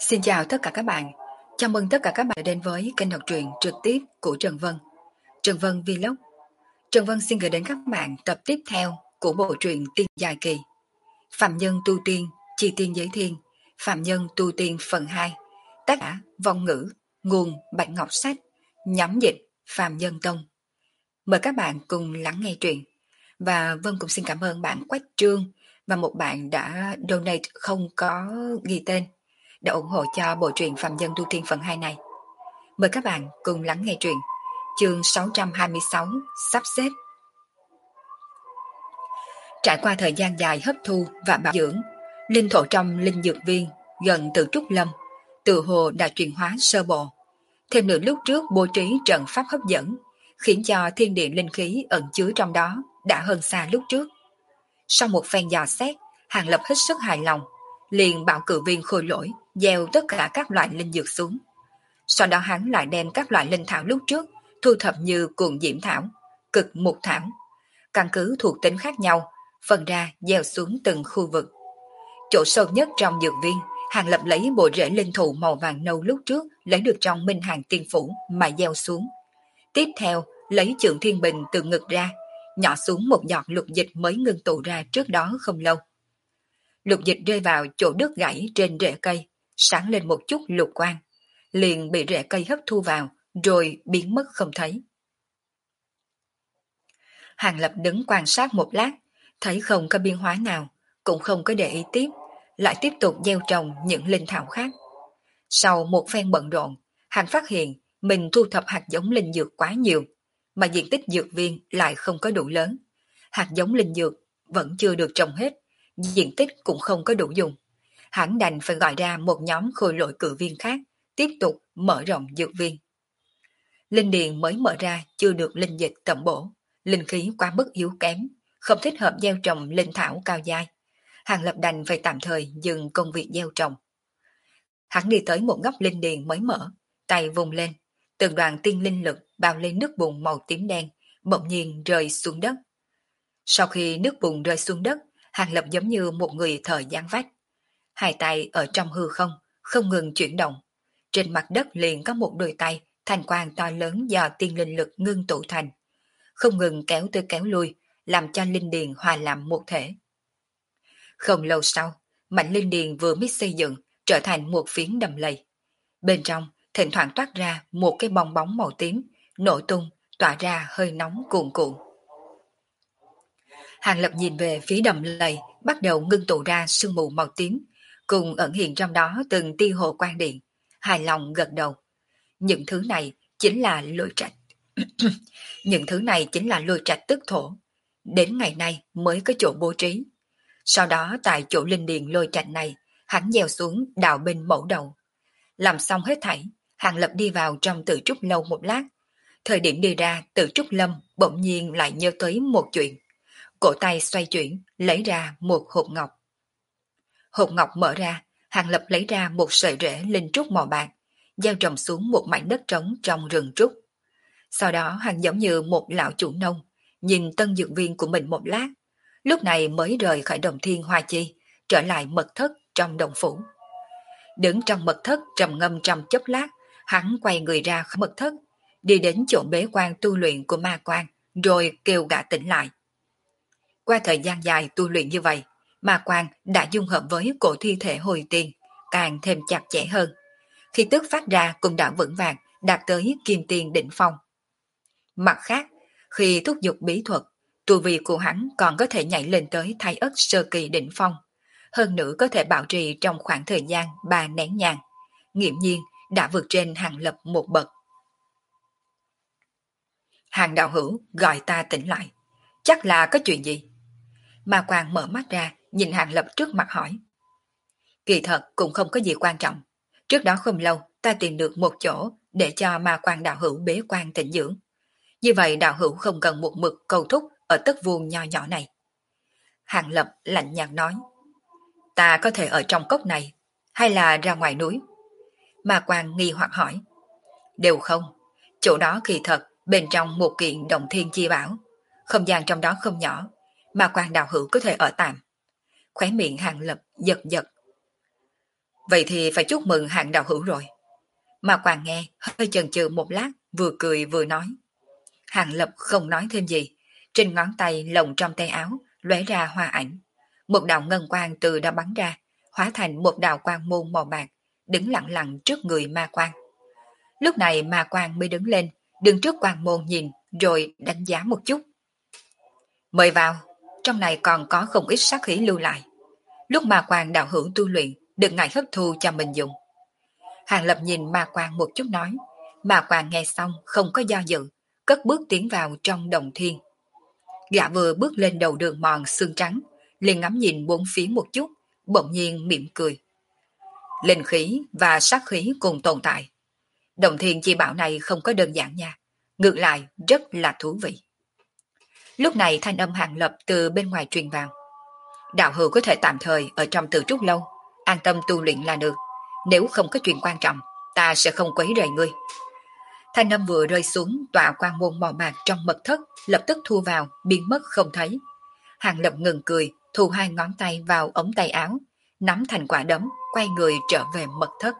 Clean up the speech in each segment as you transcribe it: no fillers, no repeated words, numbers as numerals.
Xin chào tất cả các bạn. Chào mừng tất cả các bạn đã đến với kênh đọc truyện trực tiếp của Trần Vân. Trần Vân Vlog. Trần Vân xin gửi đến các bạn tập tiếp theo của bộ truyện Tiên Dài Kỳ. Phạm Nhân Tu Tiên, Chi Tiên Giới Thiên, Phạm Nhân Tu Tiên phần 2. Tác giả Vong Ngữ, nguồn Bạch Ngọc Sách, nhóm dịch Phạm Nhân Tông. Mời các bạn cùng lắng nghe truyện. Và Vân cũng xin cảm ơn bạn Quách Trương và một bạn đã donate không có ghi tên đã ủng hộ cho bộ truyện Phạm Nhân Tu Tiên phần 2 này. Mời các bạn cùng lắng nghe truyện. Chương 626 sắp xếp. Trải qua thời gian dài hấp thu và bảo dưỡng, linh thổ trong linh dược viên gần Tử Trúc Lâm tự hồ đã chuyển hóa sơ bộ. Thêm nữa lúc trước bố trí trận pháp hấp dẫn, khiến cho thiên địa linh khí ẩn chứa trong đó đã hơn xa lúc trước. Sau một phen dò xét, Hàng Lập hết sức hài lòng, liền bảo cử viên Khôi Lỗi gieo tất cả các loại linh dược xuống. Sau đó hắn lại đem các loại linh thảo lúc trước thu thập như cuồng diễm thảo, cực mục thảo, căn cứ thuộc tính khác nhau, phân ra gieo xuống từng khu vực. Chỗ sâu nhất trong dược viên, Hàng Lập lấy bộ rễ linh thụ màu vàng nâu lúc trước lấy được trong Minh Hàng Tiên Phủ mà gieo xuống. Tiếp theo, lấy Trượng Thiên Bình từ ngực ra, nhỏ xuống một giọt lục dịch mới ngưng tụ ra trước đó không lâu. Lục dịch rơi vào chỗ đứt gãy trên rễ cây, sáng lên một chút lục quang, liền bị rễ cây hấp thu vào, rồi biến mất không thấy. Hàng Lập đứng quan sát một lát, thấy không có biến hóa nào, cũng không có để ý tiếp, lại tiếp tục gieo trồng những linh thảo khác. Sau một phen bận rộn, hắn phát hiện mình thu thập hạt giống linh dược quá nhiều, mà diện tích dược viên lại không có đủ lớn. Hạt giống linh dược vẫn chưa được trồng hết, diện tích cũng không có đủ dùng. Hắn đành phải gọi ra một nhóm khôi lỗi cử viên khác, tiếp tục mở rộng dược viên. Linh điền mới mở ra chưa được linh dịch tẩm bổ, linh khí quá mức yếu kém, không thích hợp gieo trồng linh thảo cao giai. Hàng Lập đành phải tạm thời dừng công việc gieo trồng. Hắn đi tới một góc linh điền mới mở, tay vùng lên, từng đoàn tiên linh lực bao lên nước bùn màu tím đen, bỗng nhiên rơi xuống đất. Sau khi nước bùn rơi xuống đất, Hàng Lập giống như một người thợ giáng vách. Hai tay ở trong hư không, không ngừng chuyển động. Trên mặt đất liền có một đôi tay, thành quang to lớn do tiên linh lực ngưng tụ thành. Không ngừng kéo tới kéo lui, làm cho linh điền hòa làm một thể. Không lâu sau, mảnh linh điền vừa mới xây dựng, trở thành một phiến đầm lầy. Bên trong, thỉnh thoảng toát ra một cái bong bóng màu tím, nổ tung, tỏa ra hơi nóng cuồn cuộn. Hàng Lập nhìn về phía đầm lầy, bắt đầu ngưng tụ ra sương mù màu tím, cùng ẩn hiện trong đó từng tia hồ quang điện. Hài lòng gật đầu. Những thứ này chính là lôi trạch. Những thứ này chính là lôi trạch tức thổ. Đến ngày nay mới có chỗ bố trí. Sau đó tại chỗ linh điền lôi trạch này, hắn gieo xuống đạo binh mẫu đầu. Làm xong hết thảy, Hàng Lập đi vào trong Tử Trúc Lâu một lát. Thời điểm đi ra, Tử Trúc Lâm bỗng nhiên lại nhớ tới một chuyện. Cổ tay xoay chuyển, lấy ra một hộp ngọc. Hộp ngọc mở ra, Hàng Lập lấy ra một sợi rễ linh trúc màu bạc, gieo trồng xuống một mảnh đất trống trong rừng trúc. Sau đó hắn giống như một lão chủ nông, nhìn tân dược viên của mình một lát, lúc này mới rời khỏi Đồng Thiên Hoa Chi, trở lại mật thất trong đồng phủ. Đứng trong mật thất trầm ngâm trong chốc lát, hắn quay người ra khỏi mật thất, đi đến chỗ bế quan tu luyện của ma quan, rồi kêu gã tỉnh lại. Qua thời gian dài tu luyện như vậy, ma quan đã dung hợp với cổ thi thể hồi tiền, càng thêm chặt chẽ hơn. Khi tức phát ra cũng đã vững vàng, đạt tới kim tiền đỉnh phong. Mặt khác, khi thúc giục bí thuật, tu vi của hắn còn có thể nhảy lên tới Thái Ất sơ kỳ đỉnh phong. Hơn nữa có thể bảo trì trong khoảng thời gian 3 nén nhang. Nghiễm nhiên đã vượt trên Hàng Lập một bậc. Hàng đạo hữu gọi ta tỉnh lại. Chắc là có chuyện gì? Ma quan mở mắt ra, nhìn Hàng Lập trước mặt hỏi. Kỳ thật cũng không có gì quan trọng. Trước đó không lâu, ta tìm được một chỗ để cho ma quan đạo hữu bế quan tĩnh dưỡng. Như vậy đạo hữu không cần một mực cầu thúc ở tất vuông nho nhỏ này. Hàng Lập lạnh nhạt nói. Ta có thể ở trong cốc này, hay là ra ngoài núi? Ma quan nghi hoặc hỏi. Đều không. Chỗ đó kỳ thật, bên trong một kiện Đồng Thiên chi bảo. Không gian trong đó không nhỏ, ma quan đạo hữu có thể ở tạm. Khóe miệng Hàng Lập giật giật. Vậy thì phải chúc mừng hạng đạo hữu rồi. Mà Quang nghe, hơi chần chừ một lát, vừa cười vừa nói. Hàng Lập không nói thêm gì. Trên ngón tay lồng trong tay áo, lóe ra hoa ảnh. Một đạo ngân quang từ đó bắn ra, hóa thành một đạo quang môn màu bạc, đứng lặng lặng trước người ma quang. Lúc này ma quang mới đứng lên, đứng trước quang môn nhìn, rồi đánh giá một chút. Mời vào, trong này còn có không ít sát khí lưu lại. Lúc ma quang đạo hữu tu luyện, đừng ngại hấp thu cho mình dùng. Hàng Lập nhìn ma quang một chút nói, ma quang nghe xong không có do dự, cất bước tiến vào trong đồng thiên. Gã vừa bước lên đầu đường mòn xương trắng, liền ngắm nhìn bốn phía một chút, bỗng nhiên mỉm cười. Linh khí và sát khí cùng tồn tại. Đồng thiên chi bảo này không có đơn giản nha, ngược lại rất là thú vị. Lúc này thanh âm Hàng Lập từ bên ngoài truyền vào. Đạo hữu có thể tạm thời ở trong Tử Trúc Lâu, an tâm tu luyện là được. Nếu không có chuyện quan trọng, ta sẽ không quấy rầy ngươi. Thanh âm vừa rơi xuống, tọa quang môn màu bạc trong mật thất lập tức thu vào, biến mất không thấy. Hàng Lập ngừng cười, thu hai ngón tay vào ống tay áo, nắm thành quả đấm, quay người trở về mật thất.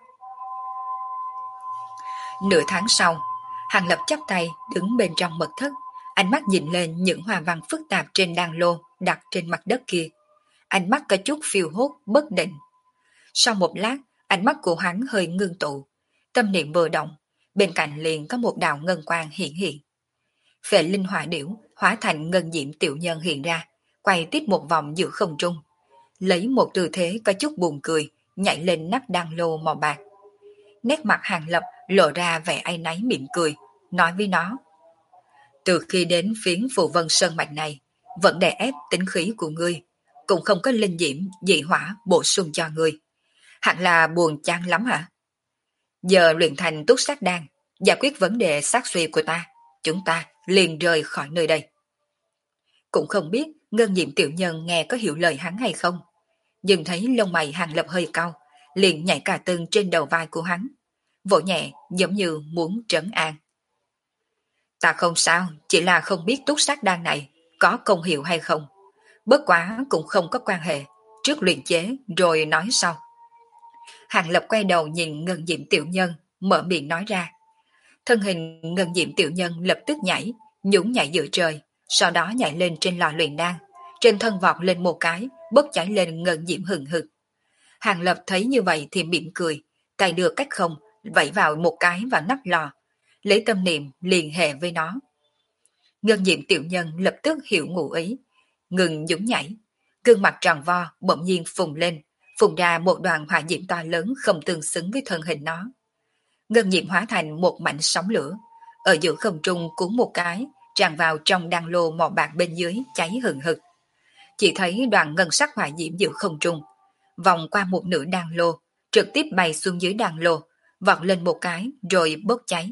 Nửa tháng sau, Hàng Lập chắp tay đứng bên trong mật thất, ánh mắt nhìn lên những hoa văn phức tạp trên đan lô đặt trên mặt đất kia. Ánh mắt có chút phiêu hốt, bất định. Sau một lát, ánh mắt của hắn hơi ngưng tụ, tâm niệm vừa động, bên cạnh liền có một đạo ngân quang hiện hiện. Phệ linh hỏa điểu hóa thành ngân diệm tiểu nhân hiện ra, quay tiếp một vòng giữa không trung, lấy một tư thế có chút buồn cười, nhảy lên nắp đan lô màu bạc. Nét mặt Hàng Lập lộ ra vẻ áy náy mỉm cười, nói với nó. Từ khi đến phiến Phù Vân Sơn Mạch này, vẫn đè ép tính khí của ngươi, cũng không có linh diễm, dị hỏa bổ sung cho ngươi. Hẳn là buồn chán lắm hả? Giờ luyện thành túc sát đan, giải quyết vấn đề sát suy của ta, chúng ta liền rời khỏi nơi đây. Cũng không biết ngân diệm tiểu nhân nghe có hiểu lời hắn hay không, nhưng thấy lông mày Hàng Lập hơi cao, liền nhảy cả tưng trên đầu vai của hắn, vỗ nhẹ giống như muốn trấn an. Ta không sao, chỉ là không biết túc sát đan này có công hiệu hay không. Bất quá cũng không có quan hệ, trước luyện chế rồi nói sau. Hàng Lập quay đầu nhìn ngân diệm tiểu nhân, mở miệng nói ra. Thân hình ngân diệm tiểu nhân lập tức nhảy, nhún nhảy giữa trời, sau đó nhảy lên trên lò luyện đan, trên thân vọt lên một cái, bốc cháy lên ngân diệm hừng hực. Hàng Lập thấy như vậy thì mỉm cười, tay đưa cách không, vẫy vào một cái vào nắp lò, lấy tâm niệm liền hệ với nó. Ngân diệm tiểu nhân lập tức hiểu ngụ ý, ngừng nhún nhảy, gương mặt tròn vo bỗng nhiên phùng lên, phùng ra một đoàn hỏa diễm to lớn không tương xứng với thân hình nó. Ngân diệm hóa thành một mảnh sóng lửa, ở giữa không trung cuốn một cái, tràn vào trong đan lô màu bạc bên dưới cháy hừng hực. Chỉ thấy đoàn ngân sắc hỏa diễm giữa không trung, vòng qua một nửa đan lô, trực tiếp bay xuống dưới đan lô, vọt lên một cái rồi bốc cháy.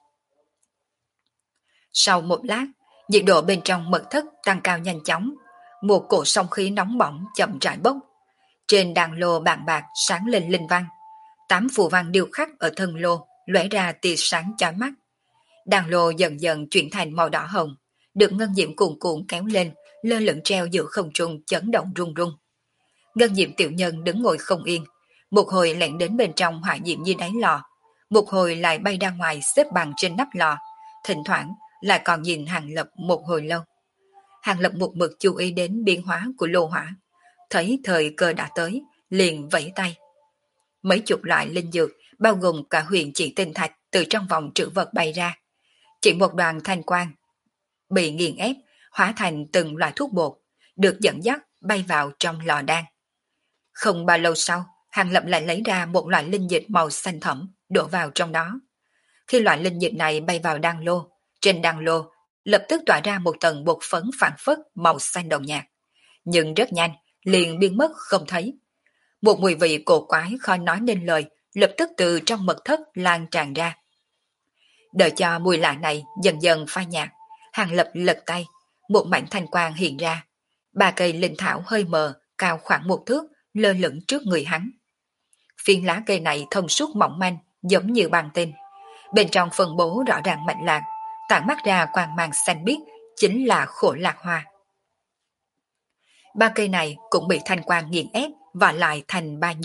Sau một lát, nhiệt độ bên trong mật thất tăng cao nhanh chóng, một cổ sóng khí nóng bỏng chậm rãi bốc. Trên đàn lô bạc bạc sáng lên linh văn, 8 phù văn điêu khắc ở thân lô lóe ra tia sáng chói mắt. Đàn lô dần dần chuyển thành màu đỏ hồng, được ngân diệm cuồn cuộn kéo lên, lơ lửng treo giữa không trung chấn động rung rung. Ngân diệm tiểu nhân đứng ngồi không yên, một hồi lẻn đến bên trong hỏa diệm như đáy lò, một hồi lại bay ra ngoài xếp bằng trên nắp lò, thỉnh thoảng lại còn nhìn Hàng Lập một hồi lâu. Hàng Lập một mực chú ý đến biến hóa của lô hỏa, thấy thời cơ đã tới, liền vẫy tay. Mấy chục loại linh dược, bao gồm cả huyền chỉ tinh thạch từ trong vòng trữ vật bay ra. Chỉ một đoàn thanh quang bị nghiền ép, hóa thành từng loại thuốc bột, được dẫn dắt bay vào trong lò đan. Không bao lâu sau, Hàng Lập lại lấy ra một loại linh dịch màu xanh thẫm, đổ vào trong đó. Khi loại linh dịch này bay vào đan lô, trên đan lô lập tức tỏa ra một tầng bột phấn phản phất màu xanh đồng nhạt, nhưng rất nhanh liền biến mất không thấy. Một mùi vị cổ quái khó nói nên lời lập tức từ trong mật thất lan tràn ra. Đợi cho mùi lạ này dần dần phai nhạt, Hàng Lập lật tay, một mảnh thanh quang hiện ra. 3 cây linh thảo hơi mờ, cao khoảng 1 thước, lơ lửng trước người hắn. Phiến lá cây này thông suốt mỏng manh, giống như băng tinh. Bên trong phân bố rõ ràng mạch lạc, tản mắt ra quang mang xanh biếc, chính là khổ lạc hoa. 3 cây này cũng bị thanh quang nghiền ép và lại thành 3 nhúm,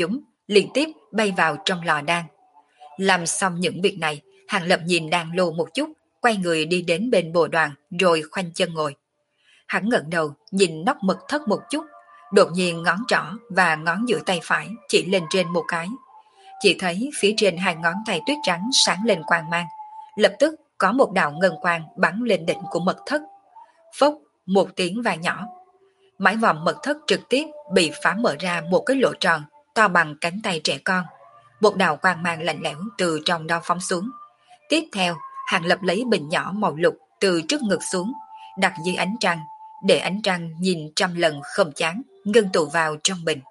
liên tiếp bay vào trong lò đan. Làm xong những việc này, Hàng Lập nhìn đan lô một chút, quay người đi đến bên bồ đoàn rồi khoanh chân ngồi. Hắn ngẩng đầu nhìn nóc mật thất một chút, đột nhiên ngón trỏ và ngón giữa tay phải chỉ lên trên một cái. Chỉ thấy phía trên hai ngón tay tuyết trắng sáng lên quang mang, lập tức có một đạo ngân quang bắn lên đỉnh của mật thất. Phốc, một tiếng vang nhỏ. Mái vòm mật thất trực tiếp bị phá mở ra một cái lỗ tròn to bằng cánh tay trẻ con. Một đạo quang mang lạnh lẽo từ trong đó phóng xuống. Tiếp theo, Hàng Lập lấy bình nhỏ màu lục từ trước ngực xuống, đặt dưới ánh trăng, để ánh trăng nhìn trăm lần không chán, ngưng tụ vào trong bình.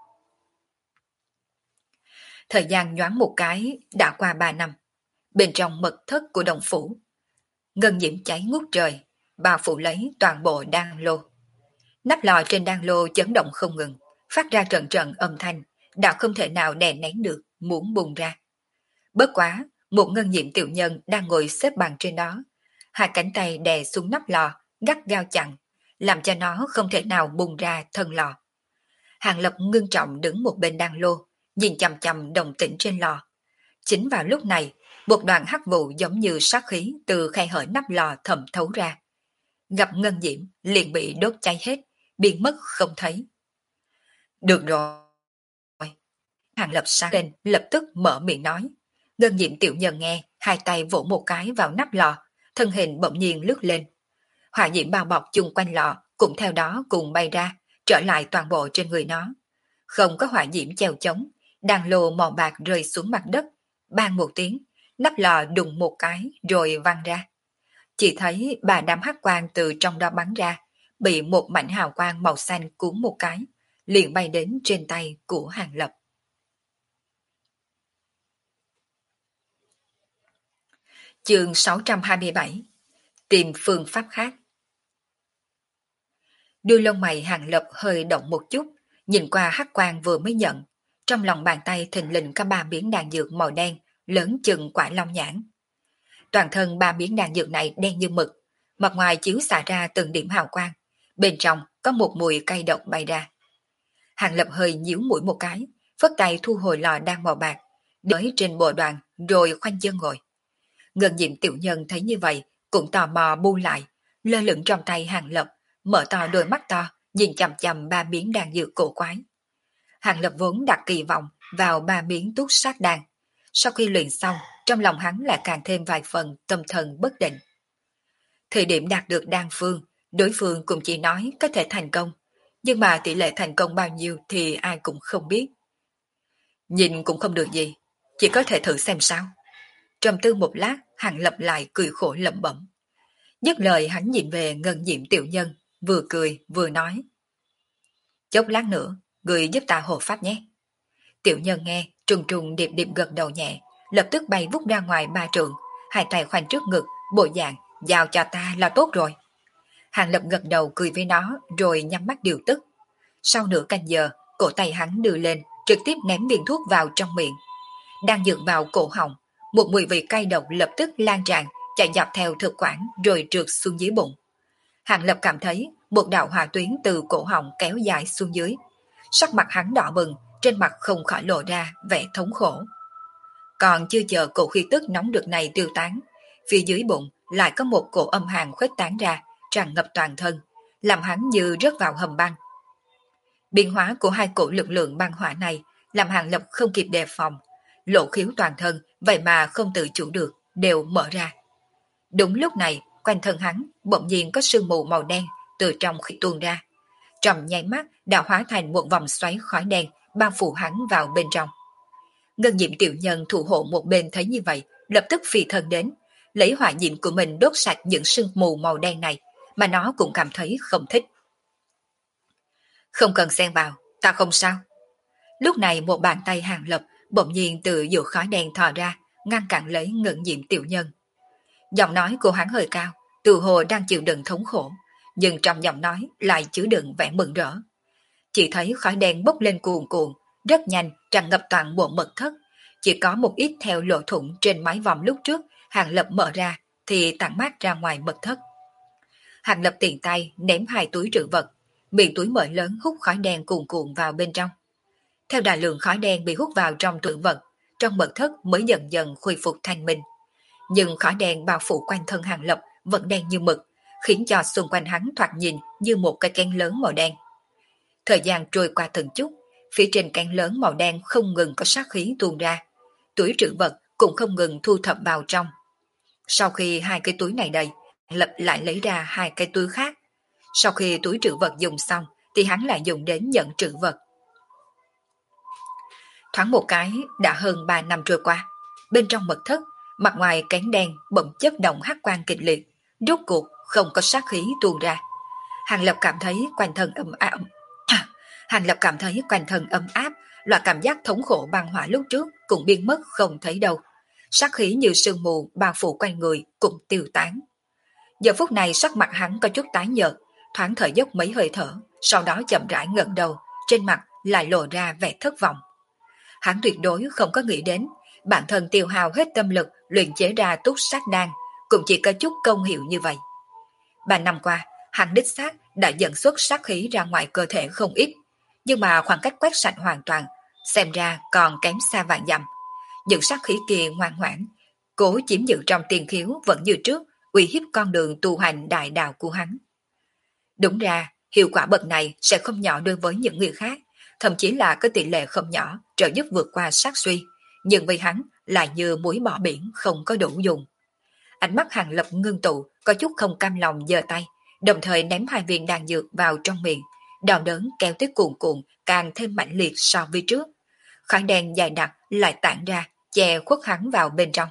Thời gian nhoáng một cái đã qua 3 năm. Bên trong mật thất của đồng phủ, ngân diễm cháy ngút trời, bao phủ lấy toàn bộ đan lô. Nắp lò trên đan lô chấn động không ngừng, phát ra trận trận âm thanh, đã không thể nào đè nén được, muốn bùng ra. Bất quá, một ngân diễm tiểu nhân đang ngồi xếp bằng trên đó, hai cánh tay đè xuống nắp lò, gắt gao chặn, làm cho nó không thể nào bùng ra thân lò. Hàng Lập ngưng trọng đứng một bên đan lô, nhìn chằm chằm đồng tĩnh trên lò. Chính vào lúc này, một đoàn hắc vụ giống như sát khí từ khe hở nắp lò thẩm thấu ra. Gặp ngân diễm liền bị đốt cháy hết, biến mất không thấy. Được rồi. Hàng Lập sáng lên, lập tức mở miệng nói. Ngân diễm tiểu nhân nghe, hai tay vỗ một cái vào nắp lò, thân hình bỗng nhiên lướt lên. Hỏa diễm bao bọc chung quanh lò cũng theo đó cùng bay ra, trở lại toàn bộ trên người nó. Không có hỏa diễm chèo chống, đàn lô màu bạc rơi xuống mặt đất, bang một tiếng, nắp lò đùng một cái rồi văng ra. Chỉ thấy bà đám hắc quang từ trong đó bắn ra, bị một mảnh hào quang màu xanh cuốn một cái, liền bay đến trên tay của Hàng Lập. Chương 627. Tìm phương pháp khác. Đuôi lông mày Hàng Lập hơi động một chút, nhìn qua hắc quang vừa mới nhận, trong lòng bàn tay thình lình có 3 miếng đan dược màu đen, lớn chừng quả long nhãn. Toàn thân 3 miếng đan dược này đen như mực, mặt ngoài chiếu xạ ra từng điểm hào quang, bên trong có một mùi cay độc bay ra. Hàng Lập hơi nhíu mũi một cái, phất tay thu hồi lò đan màu bạc, đến trên bộ đoàn rồi khoanh chân ngồi. Ngân diệm tiểu nhân thấy như vậy, cũng tò mò bu lại, lơ lửng trong tay Hàng Lập, mở to đôi mắt to, nhìn chằm chằm 3 miếng đan dược cổ quái. Hàng Lập vốn đặt kỳ vọng vào 3 miếng túc sát đan. Sau khi luyện xong, trong lòng hắn lại càng thêm vài phần tâm thần bất định. Thời điểm đạt được đan phương, đối phương cũng chỉ nói có thể thành công, nhưng mà tỷ lệ thành công bao nhiêu thì ai cũng không biết. Nhìn cũng không được gì, chỉ có thể thử xem sao. Trầm tư một lát, Hàng Lập lại cười khổ lẩm bẩm. Dứt lời hắn nhìn về ngân diệm tiểu nhân, vừa cười vừa nói. Chốc lát nữa, người giúp ta hộ pháp nhé. Tiểu nhân nghe, trùng trùng điệp điệp gật đầu nhẹ, lập tức bay vút ra ngoài 3 trượng, hai tay khoanh trước ngực, bộ dạng, giao cho ta là tốt rồi. Hàng Lập gật đầu cười với nó, rồi nhắm mắt điều tức. Sau nửa canh giờ, cổ tay hắn đưa lên, trực tiếp ném viên thuốc vào trong miệng. Đang dựa vào cổ họng, một mùi vị cay độc lập tức lan tràn, chạy dọc theo thực quản rồi trượt xuống dưới bụng. Hàng Lập cảm thấy một đạo hỏa tuyến từ cổ họng kéo dài xuống dưới. Sắc mặt hắn đỏ bừng, trên mặt không khỏi lộ ra vẻ thống khổ. Còn chưa chờ cổ khí tức nóng được này tiêu tán, phía dưới bụng lại có một cổ âm hàn khuếch tán ra, tràn ngập toàn thân, làm hắn như rớt vào hầm băng. Biến hóa của hai cổ lực lượng băng hỏa này làm Hàng Lập không kịp đề phòng, lộ khiếu toàn thân vậy mà không tự chủ được, đều mở ra. Đúng lúc này, quanh thân hắn bỗng nhiên có sương mù màu đen từ trong khi tuôn ra. Trong nháy mắt đã hóa thành một vòng xoáy khói đen bao phủ hắn vào bên trong. Ngân diệm tiểu nhân thủ hộ một bên thấy như vậy, lập tức phi thân đến, lấy hỏa diệm của mình đốt sạch những sương mù màu đen này, mà nó cũng cảm thấy không thích. Không cần xen vào, ta không sao. Lúc này một bàn tay Hàng Lập bỗng nhiên từ giữa khói đen thò ra, ngăn cản lấy ngân diệm tiểu nhân. Giọng nói của hắn hơi cao, tự hồ đang chịu đựng thống khổ, nhưng trong giọng nói lại chứa đựng vẻ mừng rỡ. Chỉ thấy khói đen bốc lên cuồn cuộn, rất nhanh tràn ngập toàn bộ mật thất, chỉ có một ít theo lỗ thủng trên mái vòm lúc trước Hàng Lập mở ra thì tản mát ra ngoài mật thất. Hàng Lập tiện tay ném 2 túi trữ vật, miệng túi mở lớn hút khói đen cuồn cuộn vào bên trong. Theo đại lượng khói đen bị hút vào trong tượng vật, trong mật thất mới dần dần khôi phục thanh minh. Nhưng khói đen bao phủ quanh thân Hàng Lập vẫn đen như mực, khiến cho xung quanh hắn thoạt nhìn như một cái kén lớn màu đen. Thời gian trôi qua từng chút, phía trên kén lớn màu đen không ngừng có sát khí tuôn ra, túi trữ vật cũng không ngừng thu thập vào trong. Sau khi hai cái túi này đầy, Lập lại lấy ra hai cái túi khác. Sau khi túi trữ vật dùng xong, thì hắn lại dùng đến nhận trữ vật. Thoáng một cái, đã hơn 3 năm trôi qua. Bên trong mật thất, mặt ngoài cánh đen bỗng chớp động hắc quang kịch liệt, rốt cuộc không có sát khí tuôn ra. Hàng Lập cảm thấy quanh thân ấm áp. Hàng Lập cảm thấy quanh thân ấm áp, loại cảm giác thống khổ băng hỏa lúc trước cũng biến mất không thấy đâu. Sát khí như sương mù bao phủ quanh người cũng tiêu tán. Giờ phút này sắc mặt hắn có chút tái nhợt, thoáng thở dốc mấy hơi thở, sau đó chậm rãi ngẩng đầu, trên mặt lại lộ ra vẻ thất vọng. Hắn tuyệt đối không có nghĩ đến, bản thân tiêu hao hết tâm lực luyện chế ra túc sát đan, cũng chỉ có chút công hiệu như vậy. 3 năm qua, hắn đích xác đã dẫn xuất sát khí ra ngoài cơ thể không ít, nhưng mà khoảng cách quét sạch hoàn toàn, xem ra còn kém xa vạn dặm. Những sát khí kia ngoan ngoãn, cố chiếm giữ trong tiền khiếu vẫn như trước, uy hiếp con đường tu hành đại đạo của hắn. Đúng ra, hiệu quả bậc này sẽ không nhỏ đối với những người khác, thậm chí là có tỷ lệ không nhỏ trợ giúp vượt qua sát suy, nhưng với hắn lại như muối bỏ biển không có đủ dùng. Ánh mắt Hàng Lập ngưng tụ, có chút không cam lòng giơ tay, đồng thời ném hai viên đan dược vào trong miệng, đau đớn kéo tới cuồn cuộn càng thêm mạnh liệt so với trước. Khói đen dài đặc lại tản ra, che khuất hắn vào bên trong.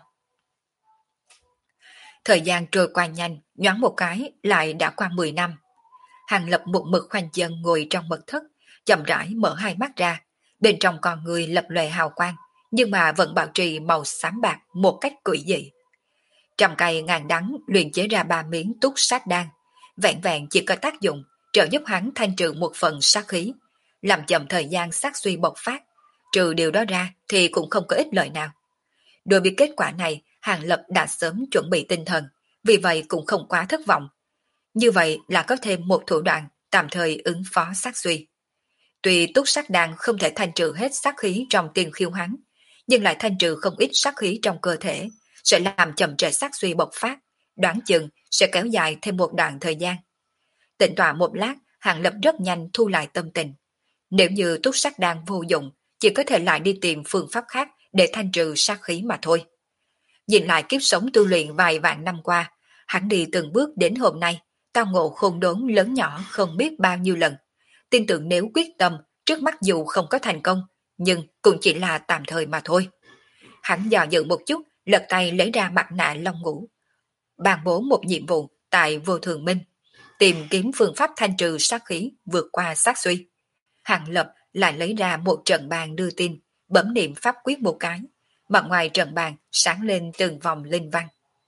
Thời gian trôi qua nhanh, nhoáng một cái lại đã qua 10 năm. Hàng Lập một mực khoanh chân ngồi trong mật thất, chậm rãi mở hai mắt ra, bên trong con người lập lòe hào quang, nhưng mà vẫn bảo trì màu xám bạc một cách quỷ dị. Trăm cây ngàn đắng luyện chế ra 3 miếng túc sát đan, vẹn vẹn chỉ có tác dụng trợ giúp hắn thanh trừ một phần sát khí, làm chậm thời gian sát suy bộc phát. Trừ điều đó ra thì cũng không có ích lợi nào. Đối với kết quả này, Hàng Lập đã sớm chuẩn bị tinh thần, vì vậy cũng không quá thất vọng. Như vậy là có thêm một thủ đoạn tạm thời ứng phó sát suy. Tuy túc sát đan không thể thanh trừ hết sát khí trong tiền khiêu hắn, nhưng lại thanh trừ không ít sát khí trong cơ thể, sẽ làm chậm trễ sát suy bộc phát, đoán chừng sẽ kéo dài thêm một đoạn thời gian. Tĩnh tọa một lát, Hàng Lập rất nhanh thu lại tâm tình. Nếu như túc sát đan vô dụng, chỉ có thể lại đi tìm phương pháp khác để thanh trừ sát khí mà thôi. Nhìn lại kiếp sống tu luyện vài vạn năm qua, hắn đi từng bước đến hôm nay, tao ngộ khôn đốn lớn nhỏ không biết bao nhiêu lần. Tin tưởng nếu quyết tâm, trước mắt dù không có thành công, nhưng cũng chỉ là tạm thời mà thôi. Hắn dò dự một chút, lật tay lấy ra mặt nạ long ngũ, ban bố một nhiệm vụ tại Vô Thường Minh, tìm kiếm phương pháp thanh trừ sát khí vượt qua sát suy. Hàng Lập lại lấy ra một trận bàn đưa tin, bấm niệm pháp quyết một cái, mặt ngoài trận bàn sáng lên từng vòng linh văn.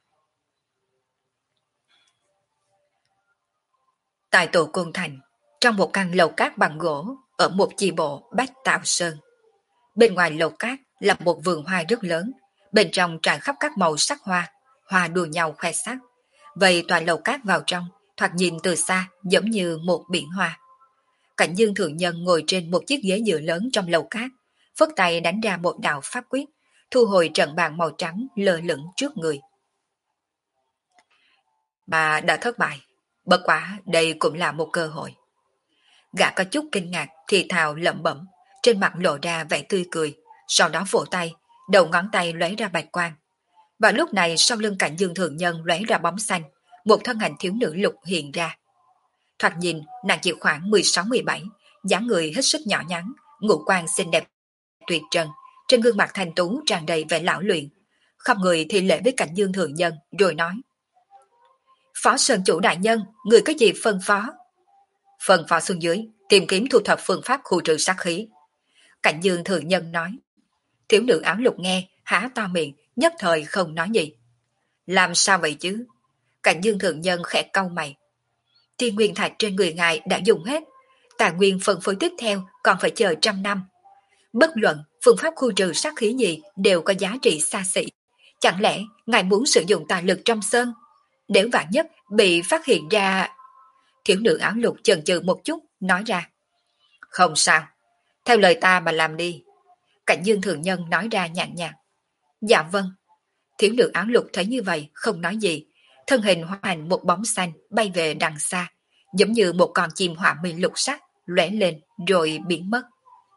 Tại Tổ Côn Thành, trong một căn lầu cát bằng gỗ, ở một chi bộ Bách Tạo Sơn. Bên ngoài lầu cát là một vườn hoa rất lớn, bên trong tràn khắp các màu sắc hoa, hoa đua nhau khoe sắc. Vậy tòa lầu cát vào trong, thoạt nhìn từ xa giống như một biển hoa. Cảnh Dương Thượng Nhân ngồi trên một chiếc ghế dựa lớn trong lầu cát, phất tay đánh ra một đạo pháp quyết, thu hồi trận bàn màu trắng lơ lửng trước người. Bà đã thất bại, bất quả đây cũng là một cơ hội. Gã có chút kinh ngạc thì thào lẩm bẩm, trên mặt lộ ra vẻ tươi cười, sau đó vỗ tay, đầu ngón tay lóe ra bạch quang. Và lúc này sau lưng Cảnh Dương Thượng Nhân lóe ra bóng xanh, một thân ảnh thiếu nữ lục hiện ra. Thoạt nhìn nàng chỉ khoảng 16-17, dáng người hết sức nhỏ nhắn, ngũ quan xinh đẹp tuyệt trần, trên gương mặt thanh tú tràn đầy vẻ lão luyện. Không người thì lễ với Cảnh Dương Thượng Nhân rồi nói: Phó Sơn Chủ đại nhân, người có gì phân phó? Phân phó xuống dưới, tìm kiếm thu thập phương pháp khu trừ sát khí. Cảnh Dương Thượng Nhân nói. Thiếu nữ áo lục nghe, há to miệng, nhất thời không nói gì. Làm sao vậy chứ? Cảnh Dương Thượng Nhân khẽ cau mày. Thiên nguyên thạch trên người ngài đã dùng hết, tài nguyên phân phối tiếp theo còn phải chờ 100 năm. Bất luận phương pháp khu trừ sát khí gì đều có giá trị xa xỉ. Chẳng lẽ ngài muốn sử dụng tài lực trong sơn? Nếu vạn nhất bị phát hiện ra... Thiếu nữ áo lục chần chừ một chút, nói ra. Không sao, Theo lời ta mà làm đi. Cảnh Dương Thường Nhân nói ra nhàn nhạt. Dạ vâng. Thiếu nữ áo lục thấy như vậy, không nói gì. Thân hình hóa thành một bóng xanh bay về đằng xa, giống như một con chim hỏa mi lục sắc, lóe lên rồi biến mất.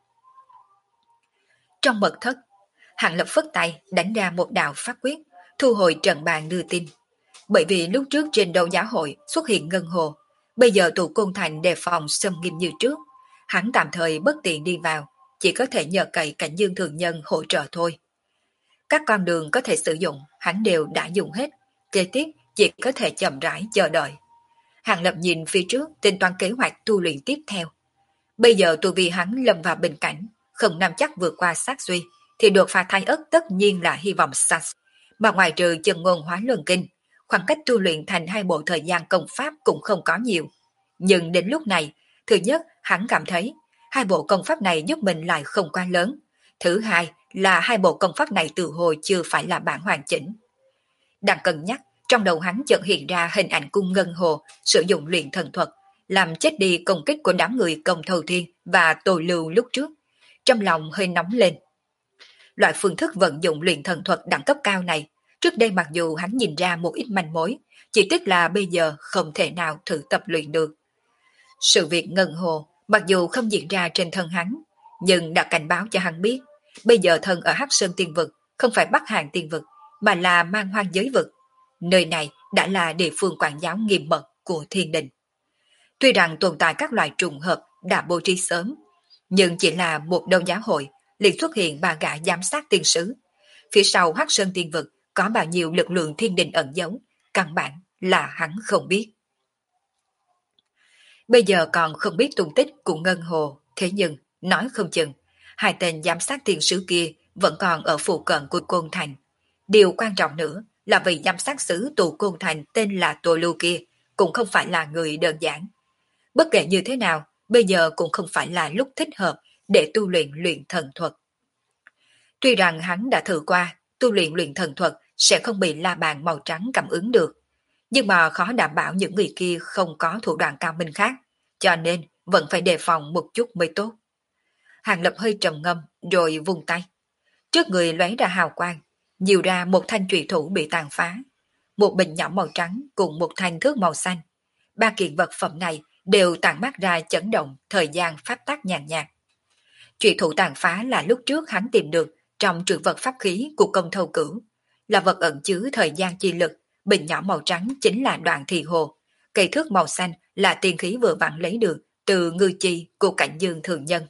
Trong mật thất, Hàng Lập phất tay đánh ra một đạo pháp quyết, thu hồi trận bàn đưa tin. Bởi vì lúc trước trên đấu giá hội xuất hiện ngân hồ, bây giờ tụ côn thành đề phòng xâm nghiêm như trước. Hắn tạm thời bất tiện đi vào, chỉ có thể nhờ cậy Cảnh Dương Thường Nhân hỗ trợ thôi. Các con đường có thể sử dụng, hắn đều đã dùng hết, kế tiếp chỉ có thể chậm rãi chờ đợi. Hàng Lập nhìn phía trước tính toán kế hoạch tu luyện tiếp theo. Bây giờ tu vi hắn lâm vào bình cảnh, không nắm chắc vượt qua sát suy, thì đột phá thái ất tất nhiên là hy vọng xa. Mà ngoài trừ chân ngôn hóa luân kinh, khoảng cách tu luyện thành hai bộ thời gian công pháp cũng không có nhiều. Nhưng đến lúc này, thứ nhất, hắn cảm thấy hai bộ công pháp này giúp mình lại không quá lớn. Thứ hai là hai bộ công pháp này từ hồi chưa phải là bản hoàn chỉnh. Đang cân nhắc, trong đầu hắn chợt hiện ra hình ảnh cung ngân hồ sử dụng luyện thần thuật, làm chết đi công kích của đám người Công Thầu Thiên và Tô Lưu lúc trước. Trong lòng hơi nóng lên. Loại phương thức vận dụng luyện thần thuật đẳng cấp cao này, trước đây mặc dù hắn nhìn ra một ít manh mối, chỉ tiếc là bây giờ không thể nào thử tập luyện được. Sự việc ngân hồ, mặc dù không diễn ra trên thân hắn, nhưng đã cảnh báo cho hắn biết, bây giờ thân ở Hắc Sơn Tiên Vực không phải Bắc Hàn Tiên Vực, mà là Man Hoang Giới Vực. Nơi này đã là địa phương quản giáo nghiêm mật của thiên đình. Tuy rằng tồn tại các loại trùng hợp đã bố trí sớm, nhưng chỉ là một đấu giá hội liền xuất hiện ba gã giám sát tiên sứ. Phía sau Hắc Sơn Tiên Vực có bao nhiêu lực lượng thiên đình ẩn giấu, căn bản là hắn không biết. Bây giờ còn không biết tung tích của Ngân Hồ, thế nhưng, nói không chừng, hai tên giám sát tiên sứ kia vẫn còn ở phụ cận của Côn Thành. Điều quan trọng nữa là vị giám sát sứ tù Côn Thành tên là Tô Lưu kia cũng không phải là người đơn giản. Bất kể như thế nào, bây giờ cũng không phải là lúc thích hợp để tu luyện luyện thần thuật. Tuy rằng hắn đã thử qua, tu luyện luyện thần thuật sẽ không bị la bàn màu trắng cảm ứng được, nhưng mà khó đảm bảo những người kia không có thủ đoạn cao minh khác, cho nên vẫn phải đề phòng một chút mới tốt. Hàng Lập hơi trầm ngâm rồi vung tay. Trước người lóe ra hào quang, nhiều ra một thanh trùy thủ bị tàn phá, một bình nhỏ màu trắng cùng một thanh thước màu xanh. Ba kiện vật phẩm này đều tản mát ra chấn động thời gian pháp tắc nhàn nhạt. Trùy thủ tàn phá là lúc trước hắn tìm được trong trữ vật pháp khí của Công Thâu Cửu, là vật ẩn chứa thời gian chi lực. Bình nhỏ màu trắng chính là Đoạn Thì Hồ, cây thước màu xanh là tiên khí vừa vặn lấy được từ ngư chi của Cảnh Dương Thường Nhân.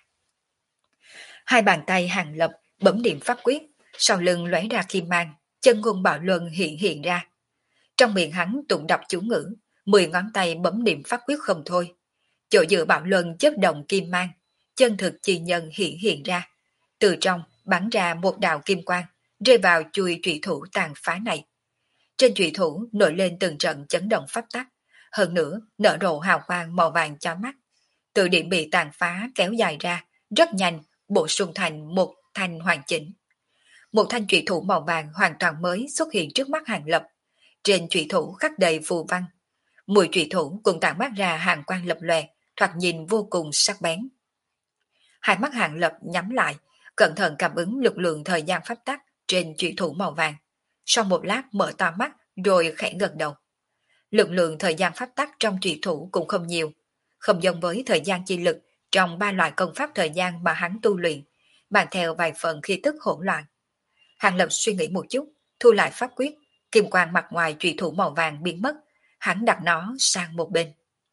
Hai bàn tay Hàng Lập bấm điểm pháp quyết, sau lưng lóe ra kim mang, chân ngôn bạo luân hiện ra. Trong miệng hắn tụng đọc chú ngữ, 10 ngón tay bấm điểm pháp quyết không thôi. Chỗ giữa bạo luân chớp động kim mang, chân thực chi nhân hiện ra. Từ trong bắn ra một đạo kim quang, rơi vào chui trụy thủ tàn phá này. Trên trụy thủ nổi lên từng trận chấn động pháp tắc, hơn nữa nở rộ hào quang màu vàng chói mắt. Từ điểm bị tàn phá kéo dài ra, rất nhanh bổ sung thành một thanh hoàn chỉnh. Một thanh trụy thủ màu vàng hoàn toàn mới xuất hiện trước mắt Hàng Lập. Trên trụy thủ khắc đầy phù văn. Mùi trụy thủ cũng tản mát ra hàng quang lập lòe, thoạt nhìn vô cùng sắc bén. Hai mắt Hàng Lập nhắm lại, cẩn thận cảm ứng lực lượng thời gian pháp tắc trên trụy thủ màu vàng. Sau một lát mở to mắt rồi khẽ gật đầu. Lực lượng thời gian pháp tắc trong trụy thủ cũng không nhiều, không giống với thời gian chi lực trong ba loại công pháp thời gian mà hắn tu luyện, mang theo vài phần khí tức hỗn loạn. Hàng Lập suy nghĩ một chút, thu lại pháp quyết, kim quang mặt ngoài trụy thủ màu vàng biến mất, hắn đặt nó sang một bên.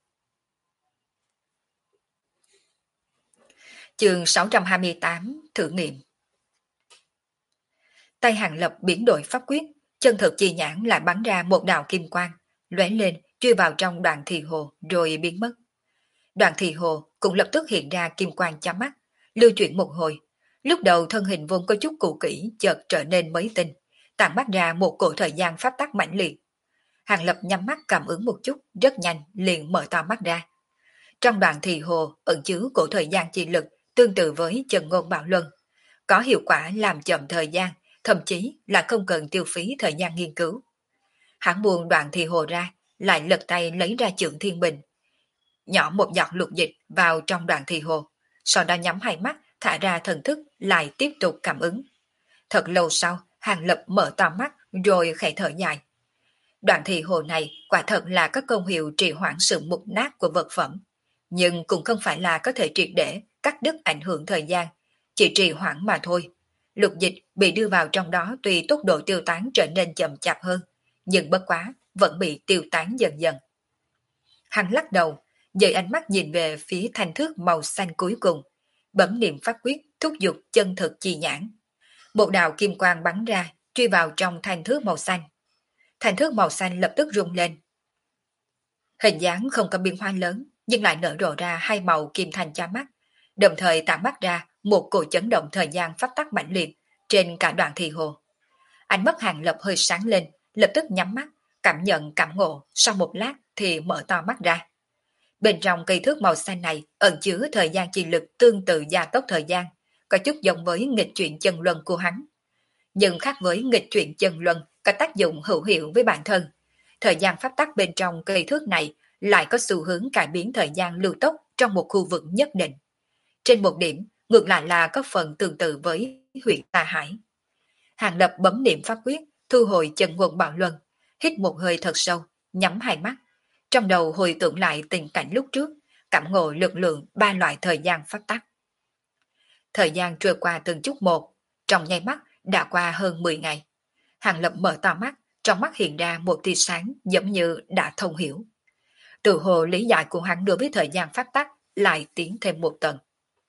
Chương 628 thử nghiệm. Tay Hàng Lập biến đổi pháp quyết, chân thực chi nhãn lại bắn ra một đạo kim quang, lóe lên chui vào trong Đoạn Thì Hồ rồi biến mất. Đoạn Thì Hồ cũng lập tức hiện ra kim quang chói mắt, lưu chuyển một hồi. Lúc đầu thân hình vốn có chút cũ kỹ chợt trở nên mới tinh, tản mát ra một cổ thời gian pháp tắc mãnh liệt. Hàng Lập nhắm mắt cảm ứng một chút, rất nhanh liền mở to mắt ra. Trong Đoạn Thì Hồ ẩn chứa cổ thời gian chi lực tương tự với Chân Ngôn Bạo Luân, có hiệu quả làm chậm thời gian, thậm chí là không cần tiêu phí thời gian nghiên cứu. Hắn buông Đoạn Thì Hồ ra, lại lật tay lấy ra Chưởng Thiên Bình, nhỏ một giọt lục dịch vào trong Đoạn Thì Hồ, sau đó nhắm hai mắt, thả ra thần thức lại tiếp tục cảm ứng. Thật lâu sau, Hàng Lập mở to mắt rồi khẽ thở dài. Đoạn thị hồ này quả thật là có công hiệu trì hoãn sự mục nát của vật phẩm, nhưng cũng không phải là có thể triệt để cắt đứt ảnh hưởng thời gian, chỉ trì hoãn mà thôi. Lục dịch bị đưa vào trong đó tuy tốc độ tiêu tán trở nên chậm chạp hơn, nhưng bất quá vẫn bị tiêu tán dần dần. Hắn lắc đầu, dời ánh mắt nhìn về phía thanh thước màu xanh cuối cùng, bấm niệm pháp quyết thúc giục chân thực chi nhãn. Một đạo kim quang bắn ra, truy vào trong thanh thước màu xanh. Thanh thước màu xanh lập tức rung lên. Hình dáng không có biến hóa lớn, nhưng lại nở rộ ra hai màu kim thành cho mắt, đồng thời tạo mắt ra một cổ chấn động thời gian pháp tắc mãnh liệt trên cả đoạn thị hồ. Ánh mắt Hàng Lập hơi sáng lên, lập tức nhắm mắt, cảm nhận cảm ngộ, sau một lát thì mở to mắt ra. Bên trong cây thước màu xanh này ẩn chứa thời gian chi lực tương tự gia tốc thời gian, có chút giống với nghịch chuyển chân luân của hắn. Nhưng khác với nghịch chuyển chân luân có tác dụng hữu hiệu với bản thân, thời gian pháp tắc bên trong cây thước này lại có xu hướng cải biến thời gian lưu tốc trong một khu vực nhất định. Trên một điểm, ngược lại là có phần tương tự với huyện Tà Hải. Hàng Lập bấm niệm pháp quyết, thu hồi chân nguồn bạo luân, hít một hơi thật sâu, nhắm hai mắt. Trong đầu hồi tưởng lại tình cảnh lúc trước, cảm ngộ lực lượng ba loại thời gian pháp tắc. Thời gian trôi qua từng chút một, trong nháy mắt đã qua hơn 10 ngày. Hàng Lập mở to mắt, trong mắt hiện ra một tia sáng giống như đã thông hiểu. Tự hồ lý giải của hắn đối với thời gian pháp tắc lại tiến thêm một tầng.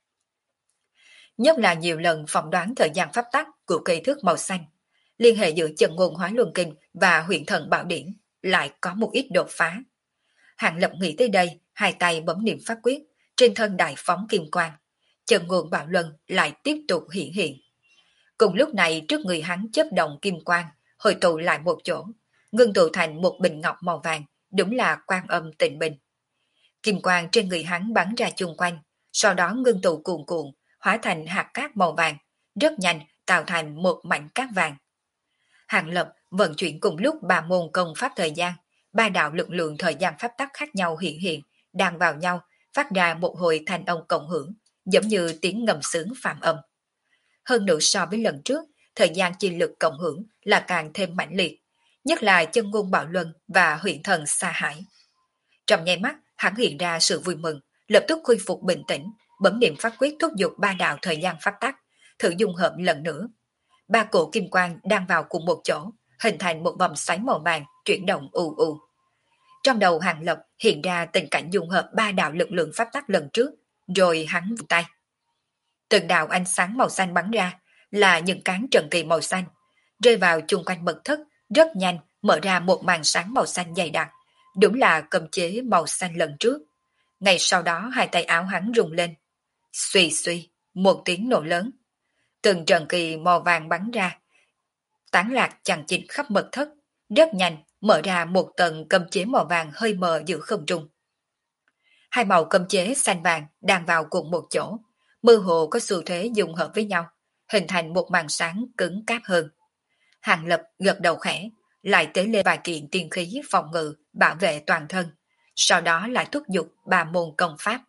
Nhất là nhiều lần phỏng đoán thời gian pháp tắc của cây thước màu xanh, liên hệ giữa chân ngôn hóa luân kinh và huyện thần bảo điển lại có một ít đột phá. Hàng Lập nghĩ tới đây, hai tay bấm niệm pháp quyết, trên thân đại phóng kim quang, chân ngôn bảo luân lại tiếp tục hiện hiện. Cùng lúc này trước người hắn chớp động kim quang, hồi tụ lại một chỗ, ngưng tụ thành một bình ngọc màu vàng, đúng là quan âm tịnh bình. Kim quang trên người hắn bắn ra chung quanh, sau đó ngưng tụ cuồn cuộn, hóa thành hạt cát màu vàng, rất nhanh tạo thành một mảnh cát vàng. Hàng Lập vận chuyển cùng lúc ba môn công pháp thời gian, ba đạo lực lượng thời gian pháp tắc khác nhau hiện hiện, đang vào nhau, phát ra một hồi thanh âm cộng hưởng, giống như tiếng ngầm sướng phạm âm. Hơn nữa so với lần trước, thời gian chi lực cộng hưởng là càng thêm mãnh liệt, nhất là chân ngôn Bảo Luân và huyện thần Sa Hải. Trong nháy mắt, hắn hiện ra sự vui mừng, lập tức khôi phục bình tĩnh, bấm niệm pháp quyết thúc giục ba đạo thời gian pháp tắc, thử dung hợp lần nữa. Ba cổ kim quang đang vào cùng một chỗ, hình thành một vòng xoáy màu vàng chuyển động ù ù. Trong đầu Hàng Lập hiện ra tình cảnh dung hợp ba đạo lực lượng pháp tắc lần trước, rồi hắn vung tay. Từng đạo ánh sáng màu xanh bắn ra, là những cán trận kỳ màu xanh, rơi vào chung quanh mật thất, rất nhanh mở ra một màn sáng màu xanh dày đặc, đúng là cấm chế màu xanh lần trước. Ngay sau đó hai tay áo hắn rung lên. Xuy xuy, một tiếng nổ lớn. Từng trận kỳ màu vàng bắn ra, tán lạc chằng chịt khắp mật thất, rất nhanh mở ra một tầng cấm chế màu vàng hơi mờ giữa không trung. Hai màu cấm chế xanh vàng đang vào cùng một chỗ, mơ hồ có xu thế dung hợp với nhau, hình thành một màn sáng cứng cáp hơn. Hàng Lập gật đầu khẽ, lại tế lên vài kiện tiên khí phòng ngự, bảo vệ toàn thân, sau đó lại thúc giục ba môn công pháp.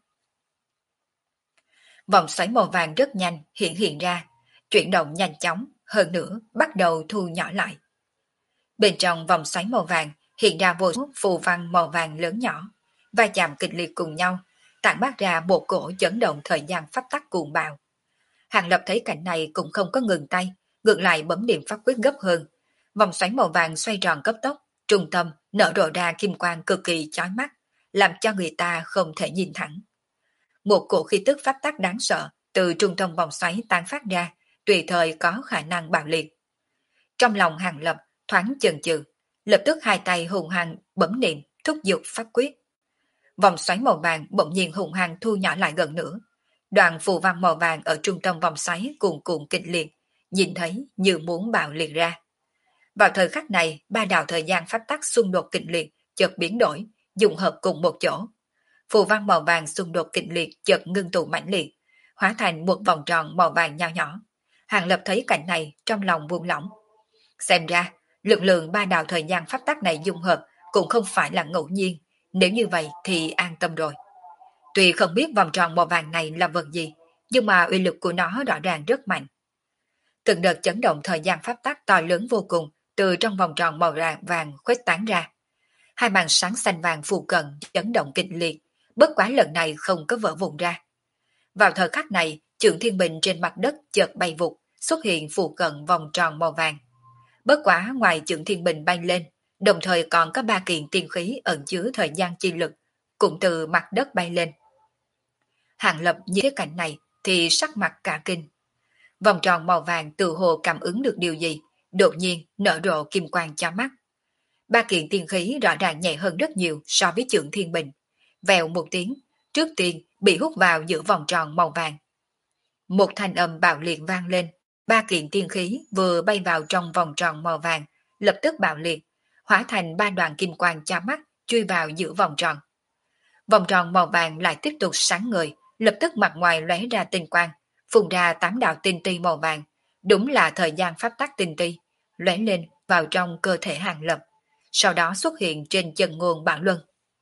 Vòng xoáy màu vàng rất nhanh hiện ra, chuyển động nhanh chóng, hơn nữa bắt đầu thu nhỏ lại. Bên trong vòng xoáy màu vàng hiện ra vô số phù văn màu vàng lớn nhỏ, va chạm kịch liệt cùng nhau, tản mát ra một cổ chấn động thời gian pháp tắc cuồng bạo. Hàng Lập thấy cảnh này cũng không có ngừng tay, ngược lại bấm niệm pháp quyết gấp hơn. Vòng xoáy màu vàng xoay tròn cấp tốc, trung tâm nở rộ ra kim quang cực kỳ chói mắt, làm cho người ta không thể nhìn thẳng. Một cổ khí tức pháp tắc đáng sợ từ trung tâm vòng xoáy tán phát ra, tùy thời có khả năng bạo liệt. Trong lòng Hàng Lập thoáng chần chừ, lập tức hai tay hùng hăng bấm niệm thúc giục pháp quyết. Vòng xoáy màu vàng bỗng nhiên hùng hăng thu nhỏ lại gần nữa. Đoàn phù văn màu vàng ở trung tâm vòng xoáy cuồn cuộn kịch liệt, nhìn thấy như muốn bạo liệt ra. Vào thời khắc này, ba đạo thời gian pháp tắc xung đột kịch liệt, chợt biến đổi, dùng hợp cùng một chỗ. Phù văn màu vàng xung đột kịch liệt chợt ngưng tụ mãnh liệt, hóa thành một vòng tròn màu vàng nho nhỏ. Hàng Lập thấy cảnh này trong lòng buông lỏng. Xem ra, lực lượng ba đạo thời gian pháp tắc này dung hợp cũng không phải là ngẫu nhiên, nếu như vậy thì an tâm rồi. Tuy không biết vòng tròn màu vàng này là vật gì, nhưng mà uy lực của nó rõ ràng rất mạnh. Từng đợt chấn động thời gian pháp tắc to lớn vô cùng từ trong vòng tròn màu vàng khuếch tán ra. Hai màn sáng xanh vàng phụ cận chấn động kịch liệt, bất quá lần này không có vỡ vụn ra. Vào thời khắc này, Trượng Thiên Bình trên mặt đất chợt bay vụt, xuất hiện phụ cận vòng tròn màu vàng. Bất quá ngoài Trượng Thiên Bình bay lên, đồng thời còn có 3 kiện tiên khí ẩn chứa thời gian chi lực, cũng từ mặt đất bay lên. Hàng Lập nhìn thấy cảnh này thì sắc mặt cả kinh. Vòng tròn màu vàng tự hồ cảm ứng được điều gì, đột nhiên nở rộ kim quang chói mắt. 3 kiện tiên khí rõ ràng nhẹ hơn rất nhiều so với Trượng Thiên Bình. Vèo một tiếng, trước tiên bị hút vào giữa vòng tròn màu vàng. Một thanh âm bạo liệt vang lên, 3 kiện tiên khí vừa bay vào trong vòng tròn màu vàng, lập tức bạo liệt, hóa thành 3 đoàn kim quang chói mắt chui vào giữa vòng tròn. Vòng tròn màu vàng lại tiếp tục sáng ngời, lập tức mặt ngoài lóe ra tinh quang, phun ra 8 đạo tinh ti màu vàng, đúng là thời gian pháp tắc tinh ti, lóe lên vào trong cơ thể Hàng Lập, sau đó xuất hiện trên chân nguồn Bảo Luân.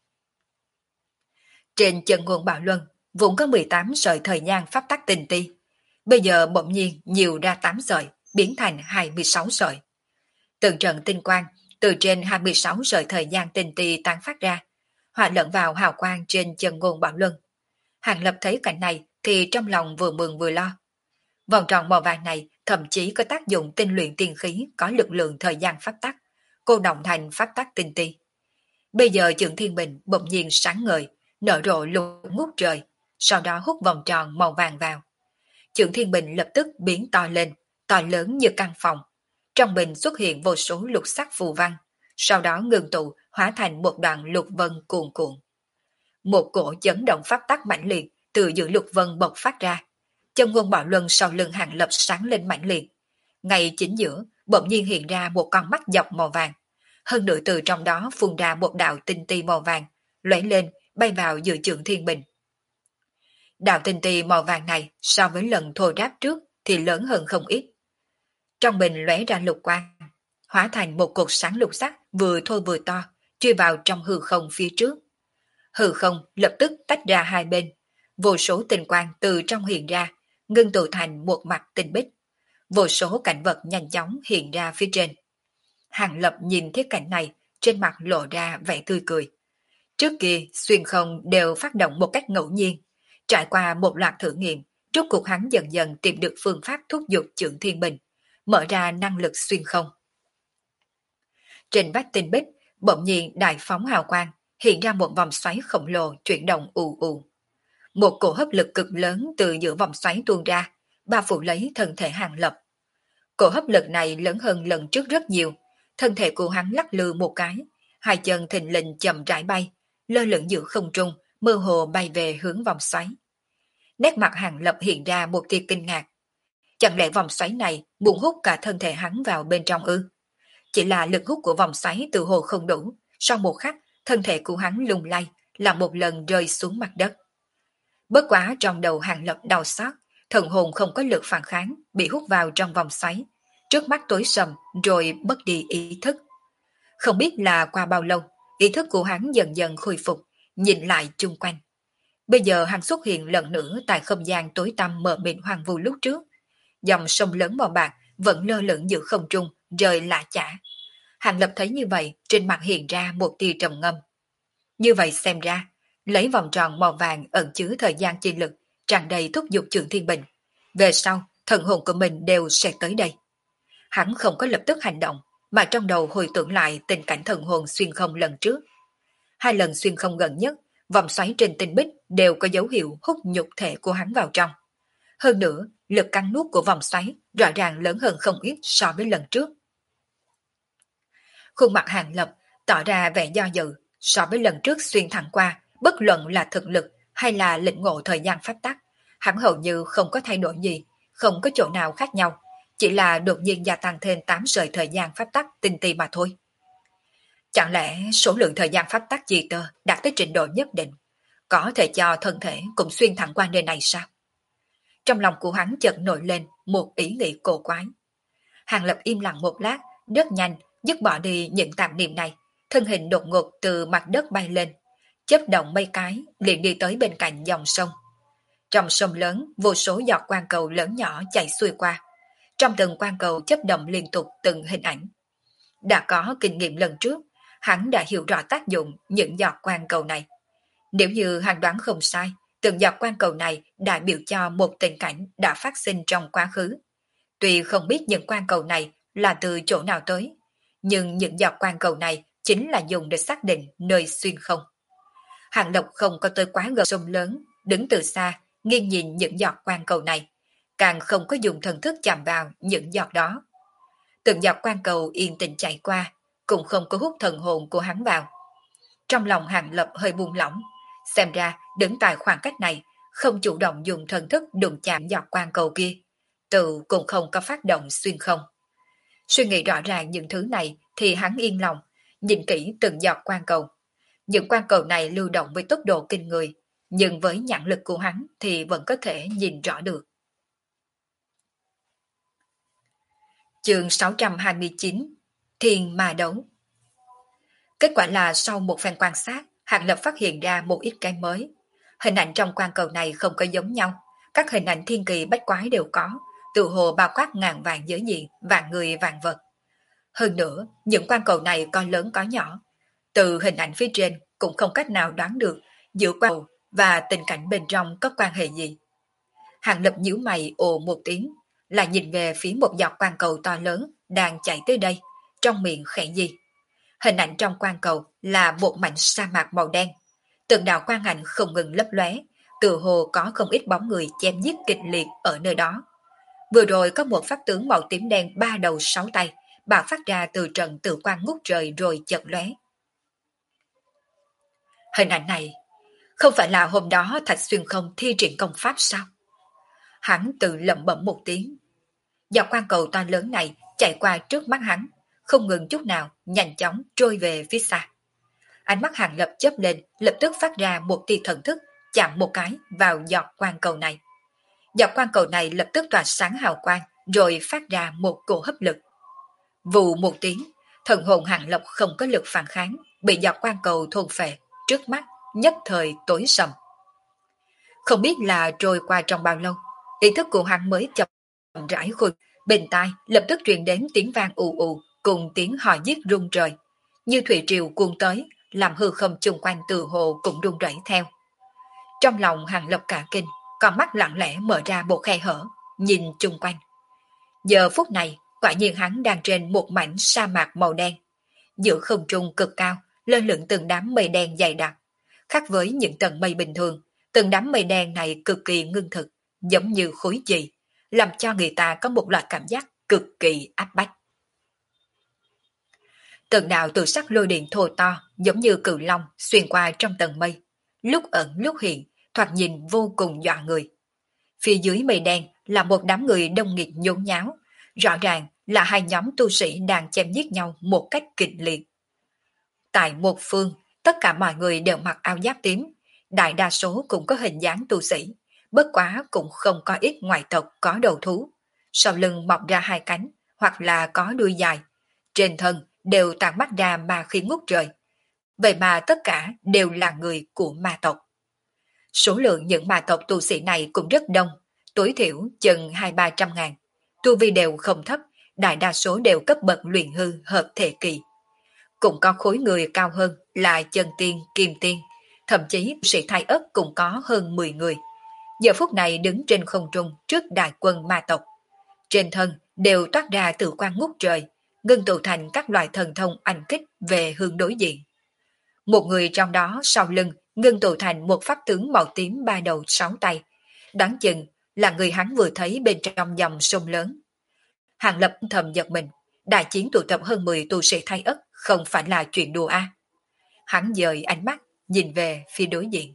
Trên chân nguồn Bảo Luân vốn có 18 sợi thời gian pháp tắc tinh ti, bây giờ bỗng nhiên nhiều ra 8 sợi, biến thành 26 sợi. Từng trận tinh quang từ trên 26 sợi thời gian tinh ti tán phát ra, hòa lẫn vào hào quang trên chân nguồn Bảo Luân. Hàng Lập thấy cảnh này thì trong lòng vừa mừng vừa lo. Vòng tròn màu vàng này thậm chí có tác dụng tinh luyện tiên khí có lực lượng thời gian pháp tắc, cô động thành pháp tắc tinh ti. Bây giờ Trượng Thiên Bình bỗng nhiên sáng ngời, nở rộ lục ngút trời, sau đó hút vòng tròn màu vàng vào. Trượng Thiên Bình lập tức biến to lên, to lớn như căn phòng. Trong bình xuất hiện vô số lục sắc phù văn, sau đó ngưng tụ hóa thành một đoạn lục vân cuồn cuộn. Một cổ chấn động pháp tắc mãnh liệt từ giữa lục vân bộc phát ra. Chân nguồn Bảo Luân sau lưng Hàng Lập sáng lên mãnh liệt. Ngay chính giữa, bỗng nhiên hiện ra một con mắt dọc màu vàng. Hơn nữa từ trong đó phun ra một đạo tinh ti màu vàng, lóe lên, bay vào giữa Trượng Thiên Bình. Đạo tinh ti màu vàng này so với lần thô ráp trước thì lớn hơn không ít. Trong bình lóe ra lục quang, hóa thành một cột sáng lục sắc vừa thô vừa to, chui vào trong hư không phía trước. Hư không lập tức tách ra hai bên, vô số tinh quang từ trong hiện ra, ngưng tụ thành một mặt tinh bích. Vô số cảnh vật nhanh chóng hiện ra phía trên. Hàng Lập nhìn thấy cảnh này, trên mặt lộ ra vẻ tươi cười. Trước kia, xuyên không đều phát động một cách ngẫu nhiên. Trải qua một loạt thử nghiệm, rốt cuộc hắn dần dần tìm được phương pháp thúc giục Trượng Thiên Bình, mở ra năng lực xuyên không. Trên vách tinh bích, bỗng nhiên đại phóng hào quang, hiện ra một vòng xoáy khổng lồ chuyển động ù ù. Một cổ hấp lực cực lớn từ giữa vòng xoáy tuôn ra, bao phủ lấy thân thể Hàng Lập. Cổ hấp lực này lớn hơn lần trước rất nhiều, thân thể của hắn lắc lư một cái, hai chân thình lình chậm rãi bay, lơ lửng giữa không trung, mơ hồ bay về hướng vòng xoáy. Nét mặt Hàng Lập hiện ra một tia kinh ngạc. Chẳng lẽ vòng xoáy này muốn hút cả thân thể hắn vào bên trong ư? Chỉ là lực hút của vòng xoáy từ hồ không đủ, sau một khắc, thân thể của hắn lung lay, là một lần rơi xuống mặt đất. Bất quá trong đầu Hàng Lập đau xót, thần hồn không có lực phản kháng, bị hút vào trong vòng xoáy. Trước mắt tối sầm, rồi mất đi ý thức. Không biết là qua bao lâu, ý thức của hắn dần dần khôi phục, nhìn lại chung quanh. Bây giờ hắn xuất hiện lần nữa tại không gian tối tăm mờ mịt hoang vu lúc trước. Dòng sông lớn màu bạc vẫn lơ lửng giữa không trung, rời lạ chả. Hàng Lập thấy như vậy, trên mặt hiện ra một tia trầm ngâm. Như vậy xem ra, lấy vòng tròn màu vàng ẩn chứa thời gian chi lực, tràn đầy thúc giục Trượng Thiên Bình. Về sau, thần hồn của mình đều sẽ tới đây. Hắn không có lập tức hành động, mà trong đầu hồi tưởng lại tình cảnh thần hồn xuyên không lần trước. Hai lần xuyên không gần nhất, vòng xoáy trên tinh bích đều có dấu hiệu hút nhục thể của hắn vào trong. Hơn nữa, lực cắn nuốt của vòng xoáy rõ ràng lớn hơn không ít so với lần trước. Khuôn mặt Hàng Lập tỏ ra vẻ do dự, so với lần trước xuyên thẳng qua, bất luận là thực lực hay là lĩnh ngộ thời gian pháp tắc, hắn hầu như không có thay đổi gì, không có chỗ nào khác nhau, chỉ là đột nhiên gia tăng thêm 8 sợi thời gian pháp tắc tinh ti mà thôi. Chẳng lẽ số lượng thời gian pháp tắc chi tơ đạt tới trình độ nhất định, có thể cho thân thể cũng xuyên thẳng qua nơi này sao? Trong lòng của hắn chợt nổi lên một ý nghĩ cổ quái. Hàng Lập im lặng một lát, rất nhanh dứt bỏ đi những tạp niệm này, thân hình đột ngột từ mặt đất bay lên, chớp động mấy cái liền đi tới bên cạnh dòng sông. Trong sông lớn, vô số giọt quang cầu lớn nhỏ chạy xuôi qua. Trong từng quang cầu chấp động liên tục từng hình ảnh. Đã có kinh nghiệm lần trước, hắn đã hiểu rõ tác dụng những giọt quang cầu này. Nếu như hắn đoán không sai, từng giọt quang cầu này đại biểu cho một tình cảnh đã phát sinh trong quá khứ. Tuy không biết những quang cầu này là từ chỗ nào tới, nhưng những giọt quang cầu này chính là dùng để xác định nơi xuyên không. Hàng Lộc không có tới quá gần sông lớn, đứng từ xa, nghiêng nhìn những giọt quang cầu này, càng không có dùng thần thức chạm vào những giọt đó. Từng giọt quang cầu yên tĩnh chạy qua, cũng không có hút thần hồn của hắn vào. Trong lòng Hàng Lập hơi buông lỏng, xem ra đứng tại khoảng cách này, không chủ động dùng thần thức đụng chạm giọt quang cầu kia, tự cũng không có phát động xuyên không. Suy nghĩ rõ ràng những thứ này thì hắn yên lòng, nhìn kỹ từng giọt quang cầu. Những quang cầu này lưu động với tốc độ kinh người, nhưng với nhãn lực của hắn thì vẫn có thể nhìn rõ được. Chương 629 Thiên Ma Đấu. Kết quả là sau một phen quan sát, Hàng Lập phát hiện ra một ít cái mới. Hình ảnh trong quang cầu này không có giống nhau, các hình ảnh thiên kỳ bách quái đều có, tự hồ bao quát ngàn vạn giới diện, vạn người vạn vật. Hơn nữa, những quang cầu này có lớn có nhỏ. Từ hình ảnh phía trên cũng không cách nào đoán được giữa quang cầu và tình cảnh bên trong có quan hệ gì. Hàng Lập nhíu mày ồ một tiếng, là nhìn về phía một giọt quang cầu to lớn đang chạy tới đây, trong miệng khẽ gì. Hình ảnh trong quang cầu là một mảnh sa mạc màu đen. Từng đạo quang ảnh không ngừng lấp lóe, tự hồ có không ít bóng người chém giết kịch liệt ở nơi đó. Vừa rồi có một pháp tướng màu tím đen ba đầu sáu tay, bạo phát ra từ trận tự quang ngút trời rồi chợt lóe. Hình ảnh này, không phải là hôm đó Thạch Xuyên Không thi triển công pháp sao? Hắn tự lẩm bẩm một tiếng. Giọt quang cầu to lớn này chạy qua trước mắt hắn, không ngừng chút nào, nhanh chóng trôi về phía xa. Ánh mắt Hàng Lập chớp lên, lập tức phát ra một tia thần thức, chạm một cái vào giọt quang cầu này. Giọt quang cầu này lập tức tỏa sáng hào quang, rồi phát ra một cổ hấp lực. Vù một tiếng, thần hồn Hàng Lập không có lực phản kháng, bị giọt quang cầu thôn phệ, trước mắt nhất thời tối sầm. Không biết là trôi qua trong bao lâu, ý thức của hắn mới chậm rãi khôi, bên tai lập tức truyền đến tiếng vang ù ù cùng tiếng hò giết rung trời, như thủy triều cuồn tới, làm hư không chung quanh từ hồ cũng rung rẩy theo. Trong lòng Hàng Lập cả kinh, con mắt lặng lẽ mở ra một khe hở, nhìn chung quanh. Giờ phút này, quả nhiên hắn đang trên một mảnh sa mạc màu đen. Giữa không trung cực cao, lơ lửng từng đám mây đen dày đặc. Khác với những tầng mây bình thường, từng đám mây đen này cực kỳ ngưng thực, giống như khối chì, làm cho người ta có một loại cảm giác cực kỳ áp bách. Từng đạo tự sắc lôi điện thô to, giống như cự long xuyên qua trong tầng mây, lúc ẩn lúc hiện, thoạt nhìn vô cùng dọa người. Phía dưới mây đen là một đám người đông nghịt nhốn nháo, rõ ràng là hai nhóm tu sĩ đang chém giết nhau một cách kịch liệt. Tại một phương, tất cả mọi người đều mặc áo giáp tím, đại đa số cũng có hình dáng tu sĩ, bất quá cũng không có ít ngoại tộc có đầu thú. Sau lưng mọc ra hai cánh, hoặc là có đuôi dài, trên thân đều tản mắt ra ma khí ngút trời. Vậy mà tất cả đều là người của ma tộc. Số lượng những ma tộc tu sĩ này cũng rất đông, tối thiểu chừng 200-300 ngàn. Tu vi đều không thấp, đại đa số đều cấp bậc luyện hư hợp thể kỳ. Cũng có khối người cao hơn là chân tiên, kim tiên, thậm chí sĩ thái ất cũng có hơn 10 người. Giờ phút này đứng trên không trung trước đại quân ma tộc. Trên thân đều toát ra tự quang ngút trời, ngưng tụ thành các loại thần thông ảnh kích về hướng đối diện. Một người trong đó sau lưng ngưng tụ thành một pháp tướng màu tím ba đầu sáu tay, đoán chừng là người hắn vừa thấy bên trong dòng sông lớn. Hàng Lập thầm giật mình, đại chiến tụ tập hơn 10 tu sĩ thái ất không phải là chuyện đùa a. Hắn dời ánh mắt nhìn về phía đối diện.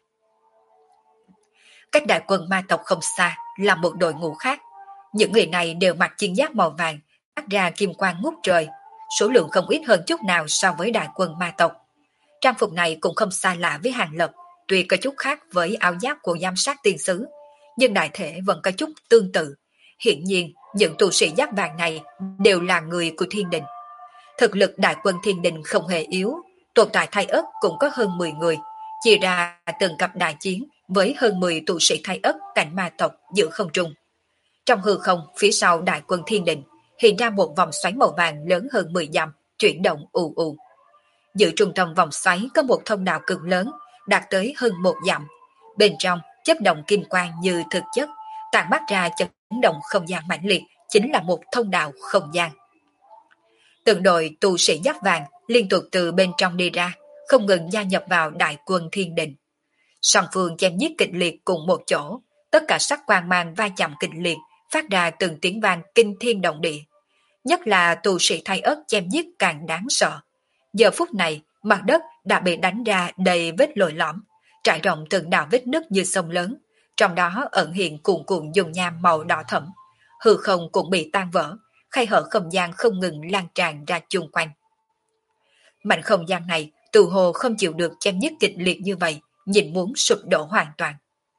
Cách đại quân ma tộc không xa là một đội ngũ khác. Những người này đều mặc chiến giáp màu vàng, phát ra kim quang ngút trời, số lượng không ít hơn chút nào so với đại quân ma tộc. Trang phục này cũng không xa lạ với Hàng Lập, tuy có chút khác với áo giáp của giám sát tiên sứ, nhưng đại thể vẫn có chút tương tự. Hiển nhiên, những tu sĩ giáp vàng này đều là người của thiên đình. Thực lực đại quân thiên đình không hề yếu, tồn tại thái ất cũng có hơn 10 người, chia ra từng cặp đại chiến với hơn 10 tu sĩ thái ất cảnh ma tộc giữ không trung. Trong hư không phía sau đại quân thiên đình hiện ra một vòng xoáy màu vàng lớn hơn 10 dặm, chuyển động ù ù. Giữa trung tâm vòng xoáy có một thông đạo cực lớn, đạt tới hơn 1 dặm. Bên trong chớp động kim quang như thực chất, tản mát ra chấn động không gian mãnh liệt, chính là một thông đạo không gian. Từng đội tu sĩ giáp vàng liên tục từ bên trong đi ra, không ngừng gia nhập vào đại quân thiên đình. Song phương chém giết kịch liệt cùng một chỗ, tất cả sắc quang mang va chạm kịch liệt, phát ra từng tiếng vang kinh thiên động địa. Nhất là tu sĩ thái ất chém giết càng đáng sợ. Giờ phút này, mặt đất đã bị đánh ra đầy vết lồi lõm, trải rộng từng đạo vết nứt như sông lớn, trong đó ẩn hiện cuồn cuộn dung nham màu đỏ thẫm. Hư không cũng bị tan vỡ, khay hở không gian không ngừng lan tràn ra chung quanh. Mảnh không gian này tự hồ không chịu được chém giết kịch liệt như vậy, nhìn muốn sụp đổ hoàn toàn.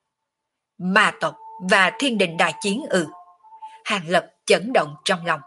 Ma tộc và thiên đình đại chiến ư? Hàng Lập chấn động trong lòng.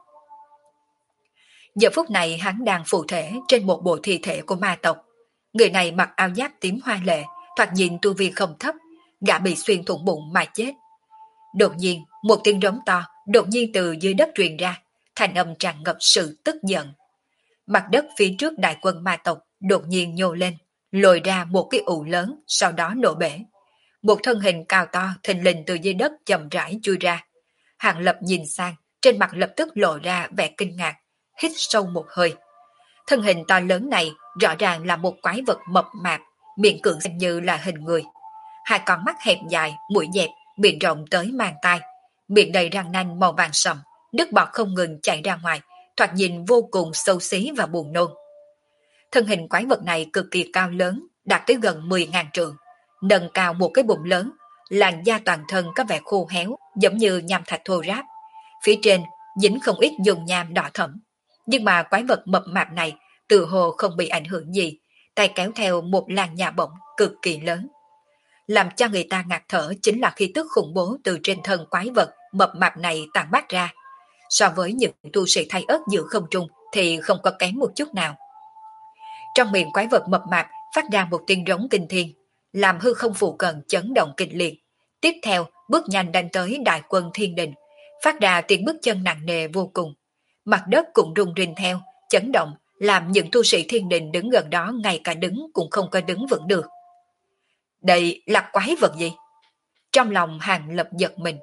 Giờ phút này hắn đang phụ thể trên một bộ thi thể của ma tộc. Người này mặc áo giáp tím hoa lệ, thoạt nhìn tu vi không thấp, gã bị xuyên thủng bụng mà chết. Đột nhiên, một tiếng rống to đột nhiên từ dưới đất truyền ra, thanh âm tràn ngập sự tức giận. Mặt đất phía trước đại quân ma tộc đột nhiên nhô lên, lồi ra một cái ụ lớn, sau đó nổ bể. Một thân hình cao to thình lình từ dưới đất chậm rãi chui ra. Hàng Lập nhìn sang, trên mặt lập tức lộ ra vẻ kinh ngạc, hít sâu một hơi. Thân hình to lớn này rõ ràng là một quái vật mập mạp, miệng cưỡng xem như là hình người. Hai con mắt hẹp dài, mũi dẹp, miệng rộng tới màng tai, miệng đầy răng nanh màu vàng sậm, nước bọt không ngừng chảy ra ngoài, thoạt nhìn vô cùng xấu xí và buồn nôn. Thân hình quái vật này cực kỳ cao lớn, đạt tới gần 10.000 trượng, nâng cao một cái bụng lớn, làn da toàn thân có vẻ khô héo, giống như nham thạch thô ráp. Phía trên dính không ít dung nham đỏ thẫm, nhưng mà quái vật mập mạp này tự hồ không bị ảnh hưởng gì, tay kéo theo một làn nhà bổng cực kỳ lớn. Làm cho người ta ngạt thở chính là khí tức khủng bố từ trên thân quái vật mập mạp này tản mát ra. So với những tu sĩ thay ớt giữa không trung thì không có kém một chút nào. Trong miệng quái vật mập mạp phát ra một tiếng rống kinh thiên, làm hư không phụ cận chấn động kịch liệt. Tiếp theo bước nhanh đánh tới đại quân thiên đình, phát ra tiếng bước chân nặng nề vô cùng. Mặt đất cũng rung rinh theo, chấn động, làm những tu sĩ thiên đình đứng gần đó ngay cả đứng cũng không có đứng vững được. Đây là quái vật gì? Trong lòng Hàng Lập giật mình.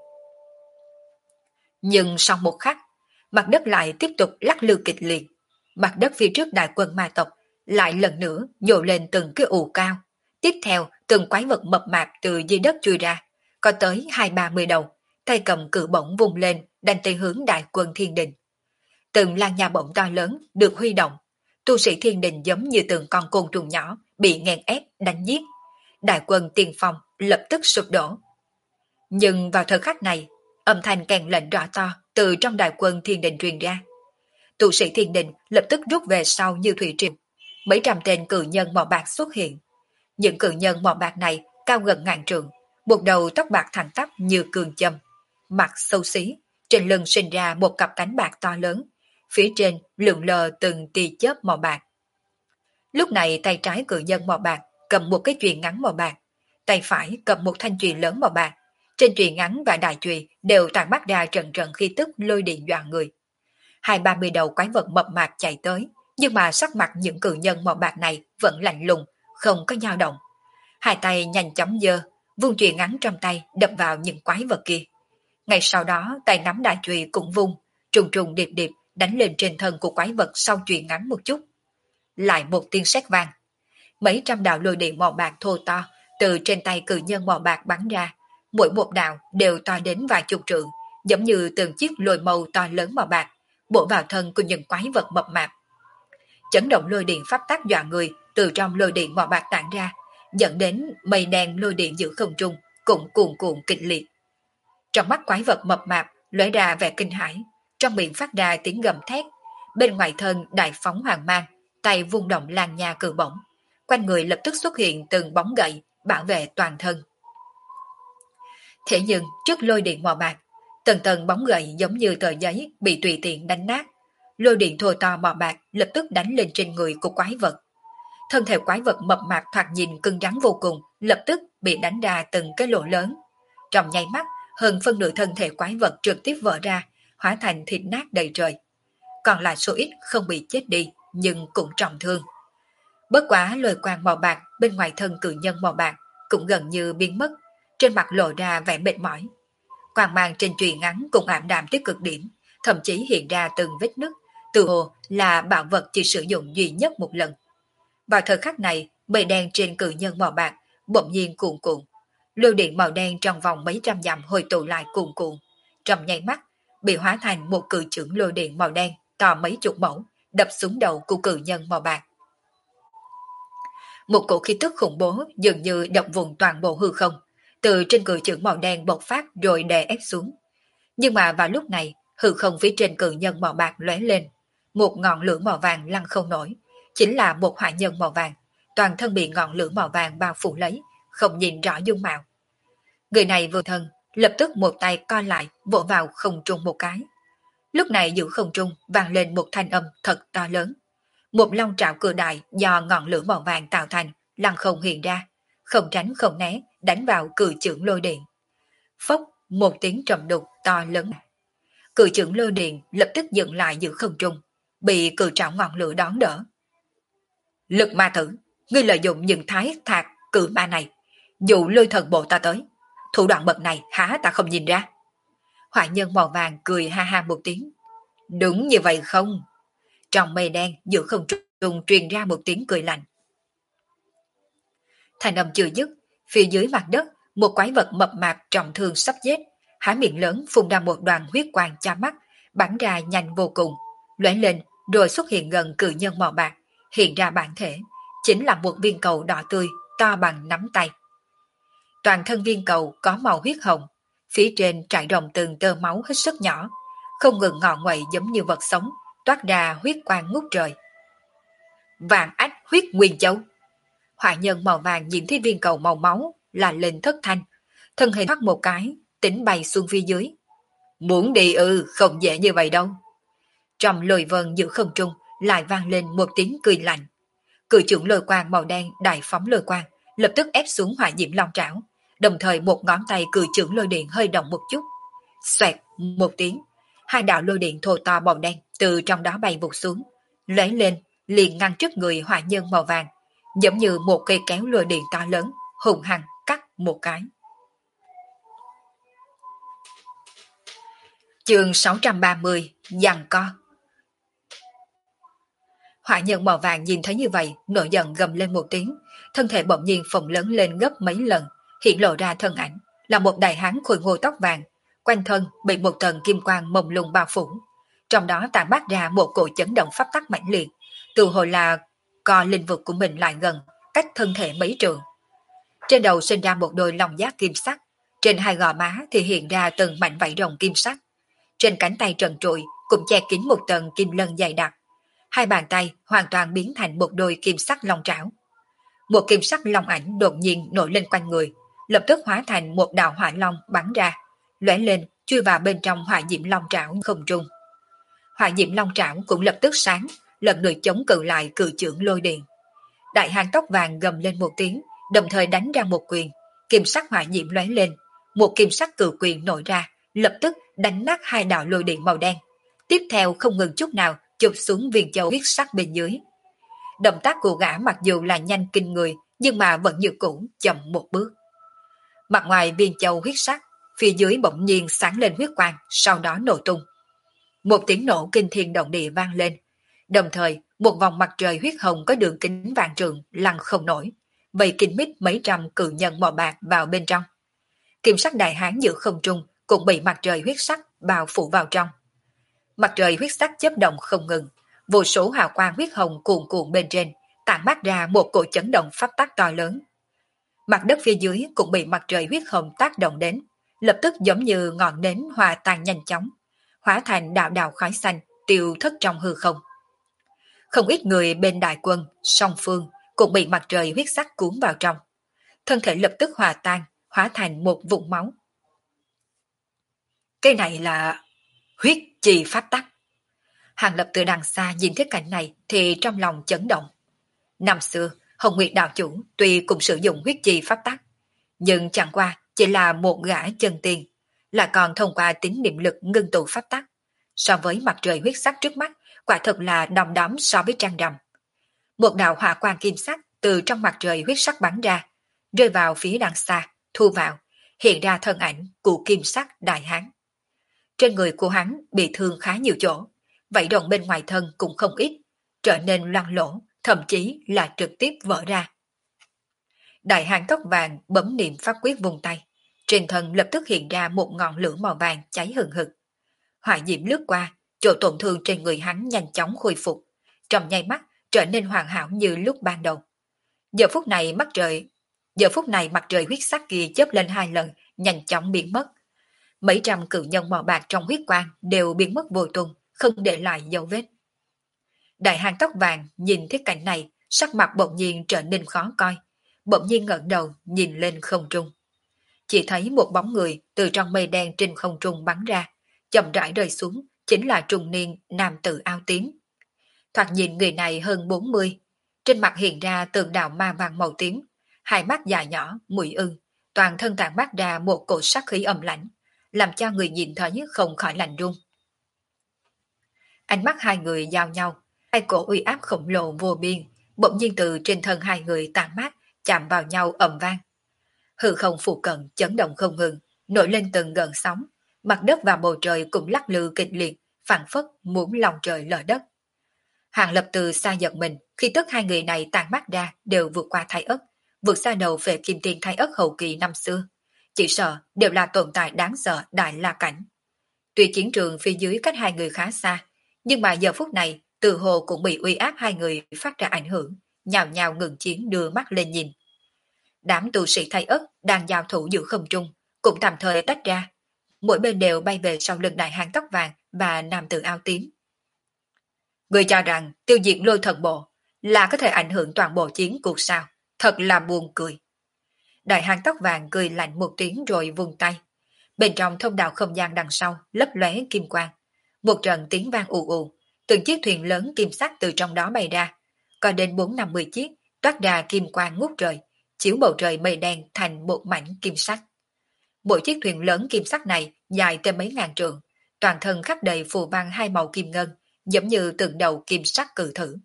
Nhưng sau một khắc, mặt đất lại tiếp tục lắc lư kịch liệt. Mặt đất phía trước đại quân ma tộc lại lần nữa nhô lên từng cái ụ cao. Tiếp theo, từng quái vật mập mạp từ dưới đất chui ra, có tới 20-30 đầu, tay cầm cự bổng vung lên, đánh tới hướng đại quân thiên đình. Từng lan nhà bổng to lớn được huy động, tu sĩ thiên đình giống như từng con côn trùng nhỏ bị nghẹn ép đánh giết. Đại quân tiền phong lập tức sụp đổ. Nhưng vào thời khắc này, âm thanh kèn lệnh rõ to từ trong đại quân thiên đình truyền ra. Tu sĩ thiên đình lập tức rút về sau như thủy triều. Mấy trăm tên cự nhân màu bạc xuất hiện. Những cự nhân màu bạc này cao gần ngàn trượng, một đầu tóc bạc thẳng tắp như cương châm, mặt xấu xí, trên lưng sinh ra một cặp cánh bạc to lớn, phía trên lượn lờ từng tia chớp màu bạc. Lúc này tay trái cự nhân màu bạc cầm một cái chùy ngắn màu bạc, tay phải cầm một thanh chùy lớn màu bạc. Trên chùy ngắn và đại chùy đều tản mát ra trận trận khí tức lôi điện dọa người. 20-30 đầu quái vật mập mạp chạy tới, nhưng mà sắc mặt những cự nhân màu bạc này vẫn lạnh lùng, không có dao động. Hai tay nhanh chóng giơ, vung chùy ngắn trong tay đập vào những quái vật kia. Ngay sau đó tay nắm đại chùy cũng vung, trùng trùng điệp điệp đánh lên trên thân của quái vật sau chùy ngắn một chút. Lại một tiếng sét vang. Mấy trăm đạo lôi điện màu bạc thô to từ trên tay cự nhân màu bạc bắn ra, mỗi một đạo đều to đến vài chục trượng, giống như từng chiếc lôi mâu to lớn màu bạc, bổ vào thân của những quái vật mập mạp. Chấn động lôi điện pháp tắc dọa người từ trong lôi điện màu bạc tản ra, dẫn đến mây đen lôi điện giữa không trung cũng cuồn cuộn kịch liệt. Trong mắt quái vật mập mạp lóe ra vẻ kinh hãi, trong miệng phát ra tiếng gầm thét, bên ngoài thân đại phóng hoàng mang, tay vung động lan nha cự bổng, quanh người lập tức xuất hiện từng bóng gậy bảo vệ toàn thân. Thế nhưng trước lôi điện màu bạc, tầng tầng bóng gậy giống như tờ giấy bị tùy tiện đánh nát, lôi điện thô to màu bạc lập tức đánh lên trên người của quái vật. Thân thể quái vật mập mạp thoạt nhìn cứng rắn vô cùng, lập tức bị đánh ra từng cái lỗ lớn. Trong nháy mắt, hơn phân nửa thân thể quái vật trực tiếp vỡ ra, hóa thành thịt nát đầy trời. Còn lại số ít không bị chết đi, nhưng cũng trọng thương. Bất quá lôi quang màu bạc bên ngoài thân cự nhân màu bạc cũng gần như biến mất, trên mặt lộ ra vẻ mệt mỏi. Quang mang trên chùy ngắn cũng ảm đạm tới cực điểm, thậm chí hiện ra từng vết nứt, tự hồ là bảo vật chỉ sử dụng duy nhất một lần. Vào thời khắc này, mây đen trên cự nhân màu bạc bỗng nhiên cuồn cuộn, lôi điện màu đen trong vòng mấy trăm dặm hồi tụ lại cuồn cuộn, trong nháy mắt bị hóa thành một cự chưởng lôi điện màu đen to mấy chục mẫu, đập xuống đầu của cự nhân màu bạc. Một cổ khí tức khủng bố dường như động vùng toàn bộ hư không, từ trên cự chưởng màu đen bộc phát rồi đè ép xuống. Nhưng mà vào lúc này, hư không phía trên cự nhân màu bạc lóe lên, một ngọn lửa màu vàng lăn không nổi, chính là một hỏa nhân màu vàng, toàn thân bị ngọn lửa màu vàng bao phủ lấy, không nhìn rõ dung mạo. Người này vừa thân, lập tức một tay co lại, vỗ vào không trung một cái. Lúc này giữa không trung vang lên một thanh âm thật to lớn. Một long trảo cự đại do ngọn lửa màu vàng tạo thành, lăng không hiện ra, không tránh không né, đánh vào cự chưởng lôi điện. Phốc, một tiếng trầm đục to lớn. Cự chưởng lôi điện lập tức dừng lại giữa không trung, bị cự trảo ngọn lửa đón đỡ. Lực ma thử, ngươi lợi dụng những thái thạc cự ma này, dụ lôi thần bộ ta tới. Thủ đoạn bậc này há ta không nhìn ra. Hỏa nhân màu vàng cười ha ha một tiếng. Đúng như vậy không? Trong mây đen giữa không trung truyền ra một tiếng cười lạnh. Thành âm chưa dứt, phía dưới mặt đất, một quái vật mập mạp trọng thương sắp chết, há miệng lớn phun ra một đoàn huyết quang cha mắt, bắn ra nhanh vô cùng, lóe lên rồi xuất hiện gần cự nhân màu bạc, hiện ra bản thể, chính là một viên cầu đỏ tươi, to bằng nắm tay. Toàn thân viên cầu có màu huyết hồng, phía trên trải rộng từng tơ máu hết sức nhỏ, không ngừng ngọ nguậy giống như vật sống, toát ra huyết quang ngút trời. Vạn ách huyết nguyên châu. Hỏa nhân màu vàng nhìn thấy viên cầu màu máu là lên thất thanh, thân hình thoát một cái, tỉnh bay xuống phía dưới. Muốn đi không dễ như vậy đâu. Trong lôi vân giữa không trung lại vang lên một tiếng cười lạnh. Cự chưởng lôi quang màu đen đại phóng lôi quang, lập tức ép xuống hỏa diễm long trảo, đồng thời một ngón tay cự chưởng lôi điện hơi động một chút. Xoẹt một tiếng, hai đạo lôi điện thô to màu đen từ trong đó bay vụt xuống, lóe lên liền ngăn trước người hỏa nhân màu vàng, giống như một cây kéo lôi điện to lớn, hùng hăng cắt một cái. Chương 630, giằng co. Hỏa nhân màu vàng nhìn thấy như vậy, nổi giận gầm lên một tiếng, thân thể bỗng nhiên phồng lớn lên gấp mấy lần, hiện lộ ra thân ảnh, là một đại hán khôi ngô tóc vàng, quanh thân bị một tầng kim quang mông lung bao phủ, trong đó tản mát ra một cổ chấn động pháp tắc mãnh liệt, từ hồi là co linh vực của mình lại gần, cách thân thể mấy trượng. Trên đầu sinh ra một đôi lòng giác kim sắc, trên hai gò má thì hiện ra từng mảnh vảy rồng kim sắc, trên cánh tay trần trụi cũng che kín một tầng kim lân dày đặc. Hai bàn tay hoàn toàn biến thành một đôi kim sắc long trảo. Một kim sắc long ảnh đột nhiên nổi lên quanh người, lập tức hóa thành một đạo hỏa long bắn ra, lóe lên chui vào bên trong hỏa diễm long trảo không trung. Hỏa diễm long trảo cũng lập tức sáng, lần nữa chống cự lại cự chưởng lôi điện. Đại hán tóc vàng gầm lên một tiếng, đồng thời đánh ra một quyền, kim sắc hỏa diễm lóe lên, một kim sắc cự quyền nổi ra, lập tức đánh nát hai đạo lôi điện màu đen. Tiếp theo không ngừng chút nào chụp xuống viên châu huyết sắc bên dưới. Động tác của gã mặc dù là nhanh kinh người, nhưng mà vẫn như cũ chậm một bước. Mặt ngoài viên châu huyết sắc, phía dưới bỗng nhiên sáng lên huyết quang, sau đó nổ tung. Một tiếng nổ kinh thiên động địa vang lên, đồng thời một vòng mặt trời huyết hồng có đường kính vạn trượng lăn không nổi, vây kín mít mấy trăm cự nhân màu bạc vào bên trong. Kim sắc đại hán giữa không trung cũng bị mặt trời huyết sắc bao phủ vào trong. Mặt trời huyết sắc chớp động không ngừng, vô số hào quang huyết hồng cuồn cuộn bên trên, tản mát ra một cỗ chấn động pháp tắc to lớn. Mặt đất phía dưới cũng bị mặt trời huyết hồng tác động đến, lập tức giống như ngọn nến hòa tan nhanh chóng, hóa thành đạo đạo khói xanh tiêu thất trong hư không. Không ít người bên đại quân song phương cũng bị mặt trời huyết sắc cuốn vào trong, thân thể lập tức hòa tan, hóa thành một vũng máu. Cái này là huyết chi pháp tắc. Hàng Lập từ đằng xa nhìn thấy cảnh này thì trong lòng chấn động. Năm xưa, Hồng Nguyệt đạo chủ tuy cũng sử dụng huyết chi pháp tắc, Nhưng chẳng qua chỉ là một gã chân tiền, lại còn thông qua tín niệm lực ngưng tụ pháp tắc. So với mặt trời huyết sắc trước mắt, quả thực là đom đóm so với trăng rằm. Một đạo hỏa quang kim sắc từ trong mặt trời huyết sắc bắn ra, rơi vào phía đằng xa, thu vào, hiện ra thân ảnh của kim sắc đại hán. Trên người của hắn bị thương khá nhiều chỗ, vậy đồng bên ngoài thân cũng không ít, trở nên loang lỗ, thậm chí là trực tiếp vỡ ra. Đại hán tóc vàng bấm niệm pháp quyết vùng tay, trên thân lập tức hiện ra một ngọn lửa màu vàng cháy hừng hực. Hỏa diễm lướt qua, chỗ tổn thương trên người hắn nhanh chóng khôi phục, trong nháy mắt trở nên hoàn hảo như lúc ban đầu. Giờ phút này mặt trời huyết sắc kia chớp lên 2 lần, nhanh chóng biến mất. Mấy trăm cự nhân màu bạc trong huyết quang đều biến mất vô tung, không để lại dấu vết. Đại hán tóc vàng nhìn thấy cảnh này, sắc mặt bỗng nhiên trở nên khó coi, bỗng nhiên ngẩng đầu nhìn lên không trung. Chỉ thấy một bóng người từ trong mây đen trên không trung bắn ra, chậm rãi rơi xuống, chính là trung niên nam tử áo tím. Thoạt nhìn người này hơn 40, trên mặt hiện ra tượng đạo ma vàng màu tím, hai mắt dài nhỏ, mũi ưng, toàn thân tản mát ra một cổ sát khí âm lãnh, làm cho người nhìn thấy không khỏi lạnh run. Ánh mắt hai người giao nhau, hai cổ uy áp khổng lồ vô biên, bỗng nhiên từ trên thân hai người tản mát, chạm vào nhau ầm vang. Hư không phụ cận chấn động không ngừng, nổi lên từng gợn sóng, mặt đất và bầu trời cũng lắc lư kịch liệt, phảng phất muốn lòng trời lở đất. Hàng Lập từ xa giật mình, khi tức hai người này tàn mắt ra đều vượt qua Thái Ất, vượt xa đầu về kim tiền Thái Ất hậu kỳ năm xưa. Chỉ sợ đều là tồn tại đáng sợ đại la cảnh. Tuy chiến trường phía dưới cách hai người khá xa, nhưng mà giờ phút này từ hồ cũng bị uy áp hai người phát ra ảnh hưởng, nhào nhào ngừng chiến đưa mắt lên nhìn. Đám tu sĩ Thái Ất đang giao thủ giữa không trung, cũng tạm thời tách ra. Mỗi bên đều bay về sau lưng đại hán tóc vàng và nam tử áo tím. Người cho rằng tiêu diệt lôi thần bộ là có thể ảnh hưởng toàn bộ chiến cuộc sao? Thật là buồn cười. Đại hán tóc vàng cười lạnh một tiếng rồi vung tay. Bên trong thông đạo không gian đằng sau lấp lóe kim quang. Một trận tiếng vang ù ù, từng chiếc thuyền lớn kim sắc từ trong đó bay ra. Có đến 4-50 chiếc toát ra kim quang ngút trời, chiếu bầu trời mây đen thành một mảnh kim sắc. Mỗi chiếc thuyền lớn kim sắc này dài tới mấy ngàn trượng, toàn thân khắc đầy phù văn hai màu kim ngân, giống như từng đầu kim sắc cự thử.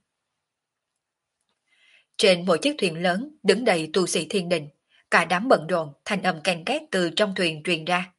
Trên mỗi chiếc thuyền lớn đứng đầy tu sĩ thiên đình, cả đám bận rộn, thanh âm ken két từ trong thuyền truyền ra.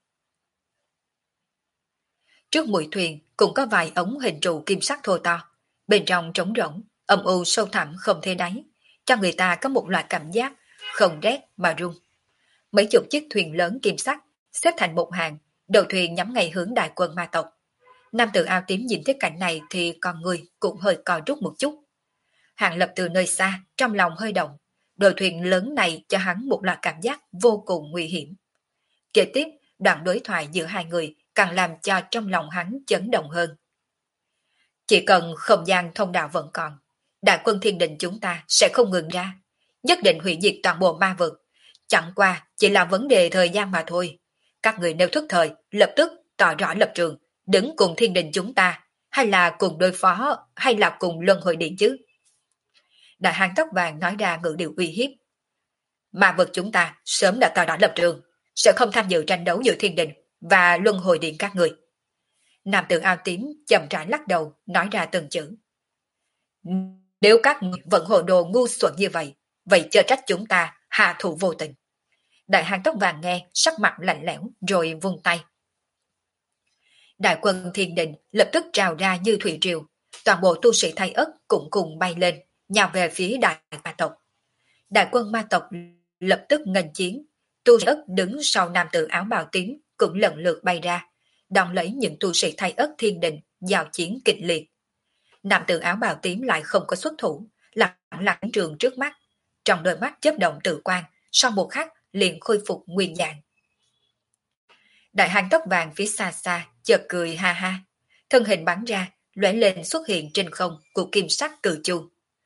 Trước mũi thuyền cũng có vài ống hình trụ kim sắc thô to, bên trong trống rỗng, âm u sâu thẳm không thể đáy, cho người ta có một loại cảm giác không rét mà run. Mấy chục chiếc thuyền lớn kim sắc xếp thành một hàng, đầu thuyền nhắm ngay hướng đại quân ma tộc. Nam tử áo tím nhìn thấy cảnh này thì con người cũng hơi co rút một chút. Hàng Lập từ nơi xa, trong lòng hơi động. Đội thuyền lớn này cho hắn một loại cảm giác vô cùng nguy hiểm. Kế tiếp, đoạn đối thoại giữa hai người càng làm cho trong lòng hắn chấn động hơn. Chỉ cần không gian thông đạo vẫn còn, đại quân thiên đình chúng ta sẽ không ngừng ra, nhất định hủy diệt toàn bộ ma vực. Chẳng qua chỉ là vấn đề thời gian mà thôi. Các người nếu thức thời, lập tức tỏ rõ lập trường, đứng cùng thiên đình chúng ta, hay là cùng đối phó, hay là cùng luân hồi điện chứ. Đại hán tóc vàng nói ra ngữ điệu uy hiếp. Ma vực chúng ta sớm đã tỏ rõ lập trường, sẽ không tham dự tranh đấu giữa thiên đình và luân hồi điện các người. Nam tử áo tím chậm rãi lắc đầu, nói ra từng chữ. Nếu các người vẫn hồ đồ ngu xuẩn như vậy, vậy chớ trách chúng ta hạ thủ vô tình. Đại hán tóc vàng nghe, sắc mặt lạnh lẽo rồi vung tay. Đại quân thiên đình lập tức trào ra như thủy triều, toàn bộ tu sĩ Thái Ất cũng cùng bay lên, nhào về phía đại ma tộc. Đại quân ma tộc lập tức nghênh chiến, tu sĩ Ất đứng sau nam tử áo bào tím cũng lần lượt bay ra, đón lấy những tu sĩ Thái Ất thiên đình giao chiến kịch liệt. Nam tử áo bào tím lại không có xuất thủ, lặng lặng trường trước mắt, trong đôi mắt chớp động tự quan, sau một khắc liền khôi phục nguyên dạng. Đại hán tóc vàng phía xa xa chợt cười ha ha, thân hình bắn ra, lóe lên xuất hiện trên không của kim sắc cự chu.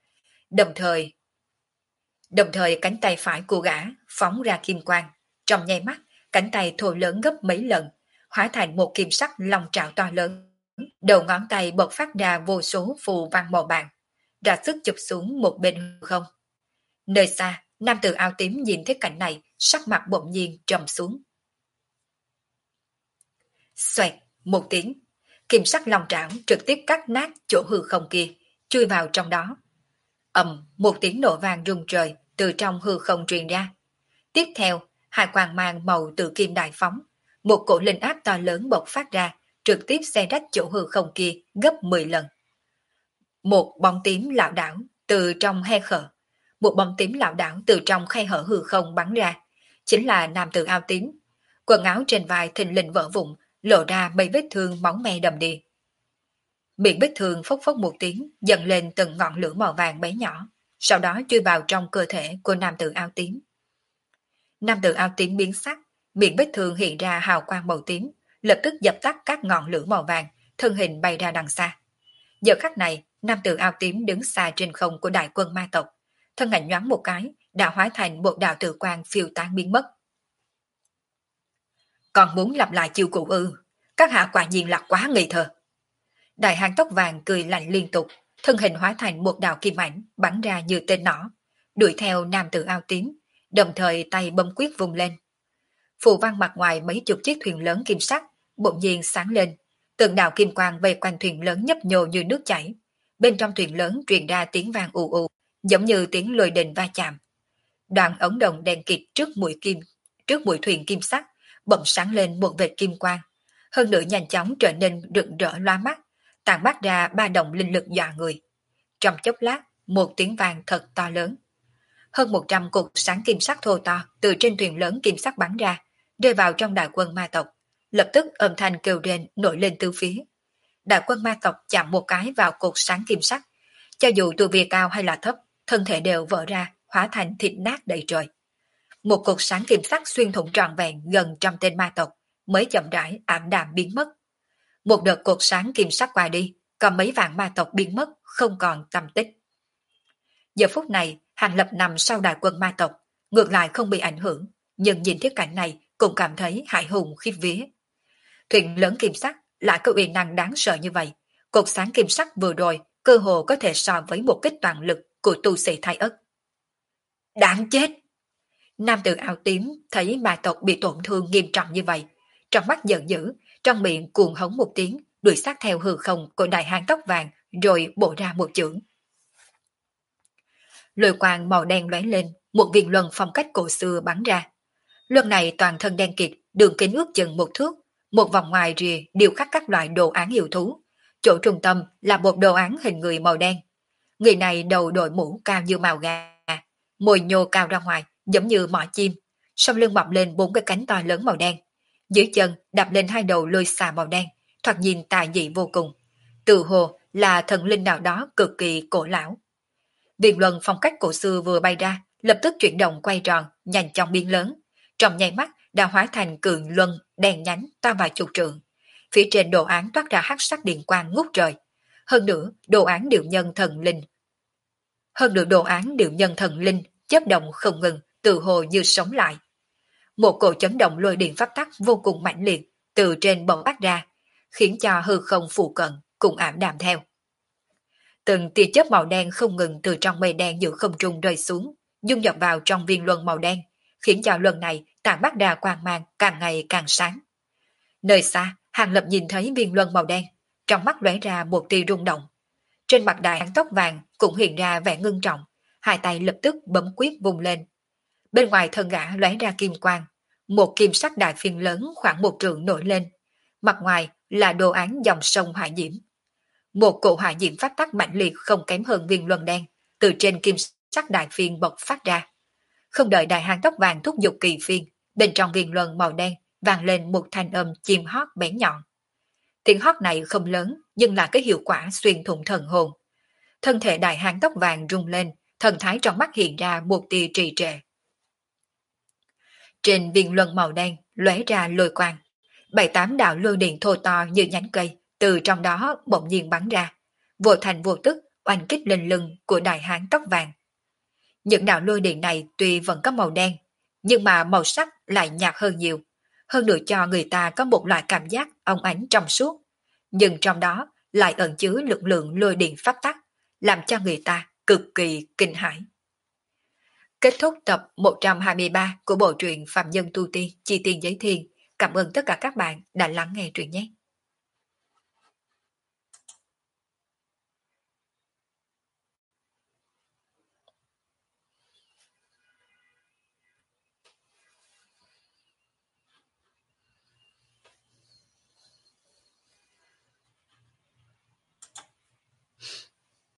Đồng thời cánh tay phải của gã phóng ra kim quang, trong nháy mắt cánh tay thô lớn gấp mấy lần, hóa thành một kim sắc long trảo to lớn. Đầu ngón tay bật phát ra vô số phù văn màu bạc, ra sức chụp xuống một bên hư không. Nơi xa, Nam tử áo tím nhìn thấy cảnh này, sắc mặt bỗng nhiên trầm xuống. Xoẹt, một tiếng, kim sắc long trảo trực tiếp cắt nát chỗ hư không kia, chui vào trong đó. Một tiếng nổ vang rung trời từ trong hư không truyền ra. Tiếp theo, hai quang mang màu tự kim đại phóng, một cổ linh áp to lớn bộc phát ra, trực tiếp xé rách chỗ hư không kia gấp 10 lần. Một bóng tím lảo đảo từ trong khe hở, một bóng tím lảo đảo từ trong khe hở hư không bắn ra, chính là nam tử áo tím. Quần áo trên vai thình lình vỡ vụn, lộ ra mấy vết thương máu me đầm đìa. Miệng vết thương phốc phốc một tiếng, dần lên từng ngọn lửa màu vàng bé nhỏ, sau đó chui vào trong cơ thể của nam tử áo tím. Nam tử áo tím biến sắc, miệng vết thương hiện ra hào quang màu tím, lập tức dập tắt các ngọn lửa màu vàng, thân hình bay ra đằng xa. Giờ khắc này, nam tử áo tím đứng xa trên không của đại quân ma tộc, thân ảnh nhoáng một cái, đã hóa thành một đạo tử quang phiêu tán biến mất. Còn muốn lặp lại chiêu cũ ư? Các hạ quả nhiên là quá ngây thơ. Đại hán tóc vàng cười lạnh liên tục, thân hình hóa thành một đạo kim ảnh bắn ra như tên nỏ, đuổi theo nam tử áo tím, đồng thời tay bấm quyết vung lên. Phù văn mặt ngoài mấy chục chiếc thuyền lớn kim sắc bỗng nhiên sáng lên, từng đạo kim quang vây quanh thuyền lớn nhấp nhô như nước chảy. Bên trong thuyền lớn truyền ra tiếng vang ù ù, giống như tiếng lôi đình va chạm. Đoạn ống đồng đèn kịt trước mũi thuyền kim sắc bỗng sáng lên một vệt kim quang, hơn nữa nhanh chóng trở nên rực rỡ loa mắt, tản mát ra ba động linh lực dọa người. Trong chốc lát, một tiếng vang thật to lớn. Hơn 100 cột sáng kim sắc thô to từ trên thuyền lớn kim sắc bắn ra, rơi vào trong đại quân ma tộc. Lập tức âm thanh kêu rên nổi lên từ phía. Đại quân ma tộc chạm một cái vào cột sáng kim sắc, cho dù tu vi cao hay là thấp, thân thể đều vỡ ra, hóa thành thịt nát đầy trời. Một cột sáng kim sắc xuyên thủng trọn vẹn gần 100 tên ma tộc, mới chậm rãi ảm đạm biến mất. Một đợt cột sáng kim sắc qua đi, còn mấy vạn ma tộc biến mất, không còn tăm tích. Giờ phút này, Hàng Lập nằm sau đại quân ma tộc, ngược lại không bị ảnh hưởng, nhưng nhìn thấy cảnh này cũng cảm thấy hãi hùng khiếp vía. Thuyền lớn kim sắc lại có uy năng đáng sợ như vậy, cột sáng kim sắc vừa rồi cơ hồ có thể so với một kích toàn lực của tu sĩ Thái Ất. Đáng chết! Nam tử áo tím thấy ma tộc bị tổn thương nghiêm trọng như vậy, trong mắt giận dữ, trong miệng cuồng hống một tiếng, đuổi sát theo hư không của đại hán tóc vàng, rồi bổ ra một chưởng. Lôi quang màu đen lóe lên, một viên luân phong cách cổ xưa bắn ra. Luân này toàn thân đen kịt, đường kính ước chừng 1 thước, một vòng ngoài rìa điêu khắc các loại đồ án yêu thú. Chỗ trung tâm là một đồ án hình người màu đen. Người này đầu đội mũ cao như mào gà, mồi nhô cao ra ngoài, giống như mỏ chim, sau lưng mọc lên 4 cái cánh to lớn màu đen. Dưới chân đạp lên 2 đầu lôi xà màu đen, thoạt nhìn tà dị vô cùng. Tự hồ là thần linh nào đó cực kỳ cổ lão. Viên luân phong cách cổ xưa vừa bay ra, lập tức chuyển động quay tròn, nhanh chóng biến lớn. Trong nháy mắt đã hóa thành cường luân đen nhánh to vài chục trượng. Phía trên đồ án toát ra hắc sắc điện quang ngút trời. Hơn nữa, đồ án điệu nhân thần linh chớp động không ngừng, từ hồ như sống lại. Một cổ chấn động lôi điện pháp tắc vô cùng mãnh liệt từ trên bầu bắt ra, khiến cho hư không phụ cận cũng ảm đạm theo. Từng tia chớp màu đen không ngừng từ trong mây đen giữa không trung rơi xuống, dung nhập vào trong viên luân màu đen, khiến cho luân này tản mát ra quang mang càng ngày càng sáng. Nơi xa, Hàng Lập nhìn thấy viên luân màu đen, trong mắt lóe ra một tia rung động. Trên mặt đại hán tóc vàng cũng hiện ra vẻ ngưng trọng, hai tay lập tức bấm quyết vung lên. Bên ngoài thân gã lóe ra kim quang, một kim sắc đại phiên lớn khoảng 1 trượng nổi lên, mặt ngoài là đồ án dòng sông hỏa diễm. Một cổ hỏa diễm phát tắc mạnh liệt không kém hơn viên luân đen, từ trên kim sắc đại phiên bộc phát ra. Không đợi đại hán tóc vàng thúc giục kỳ phiên, bên trong viên luân màu đen vang lên một thanh âm chim hót bén nhọn. Tiếng hót này không lớn, nhưng là cái hiệu quả xuyên thủng thần hồn. Thân thể đại hán tóc vàng rung lên, thần thái trong mắt hiện ra một tia trì trệ. Trên viên luân màu đen lóe ra lôi quang, 7-8 đạo lôi điện thô to như nhánh cây từ trong đó bỗng nhiên bắn ra, vô thành vô tức oanh kích lên lưng của đại hán tóc vàng. Những đạo lôi điện này tuy vẫn có màu đen, nhưng mà màu sắc lại nhạt hơn nhiều, hơn nữa cho người ta có một loại cảm giác óng ánh trong suốt, nhưng trong đó lại ẩn chứa lực lượng lôi điện pháp tắc, làm cho người ta cực kỳ kinh hãi. Kết thúc tập 123 của bộ truyện Phạm Nhân Tu Tiên Chi Tiên Giới Thiên. Cảm ơn tất cả các bạn đã lắng nghe truyện nhé.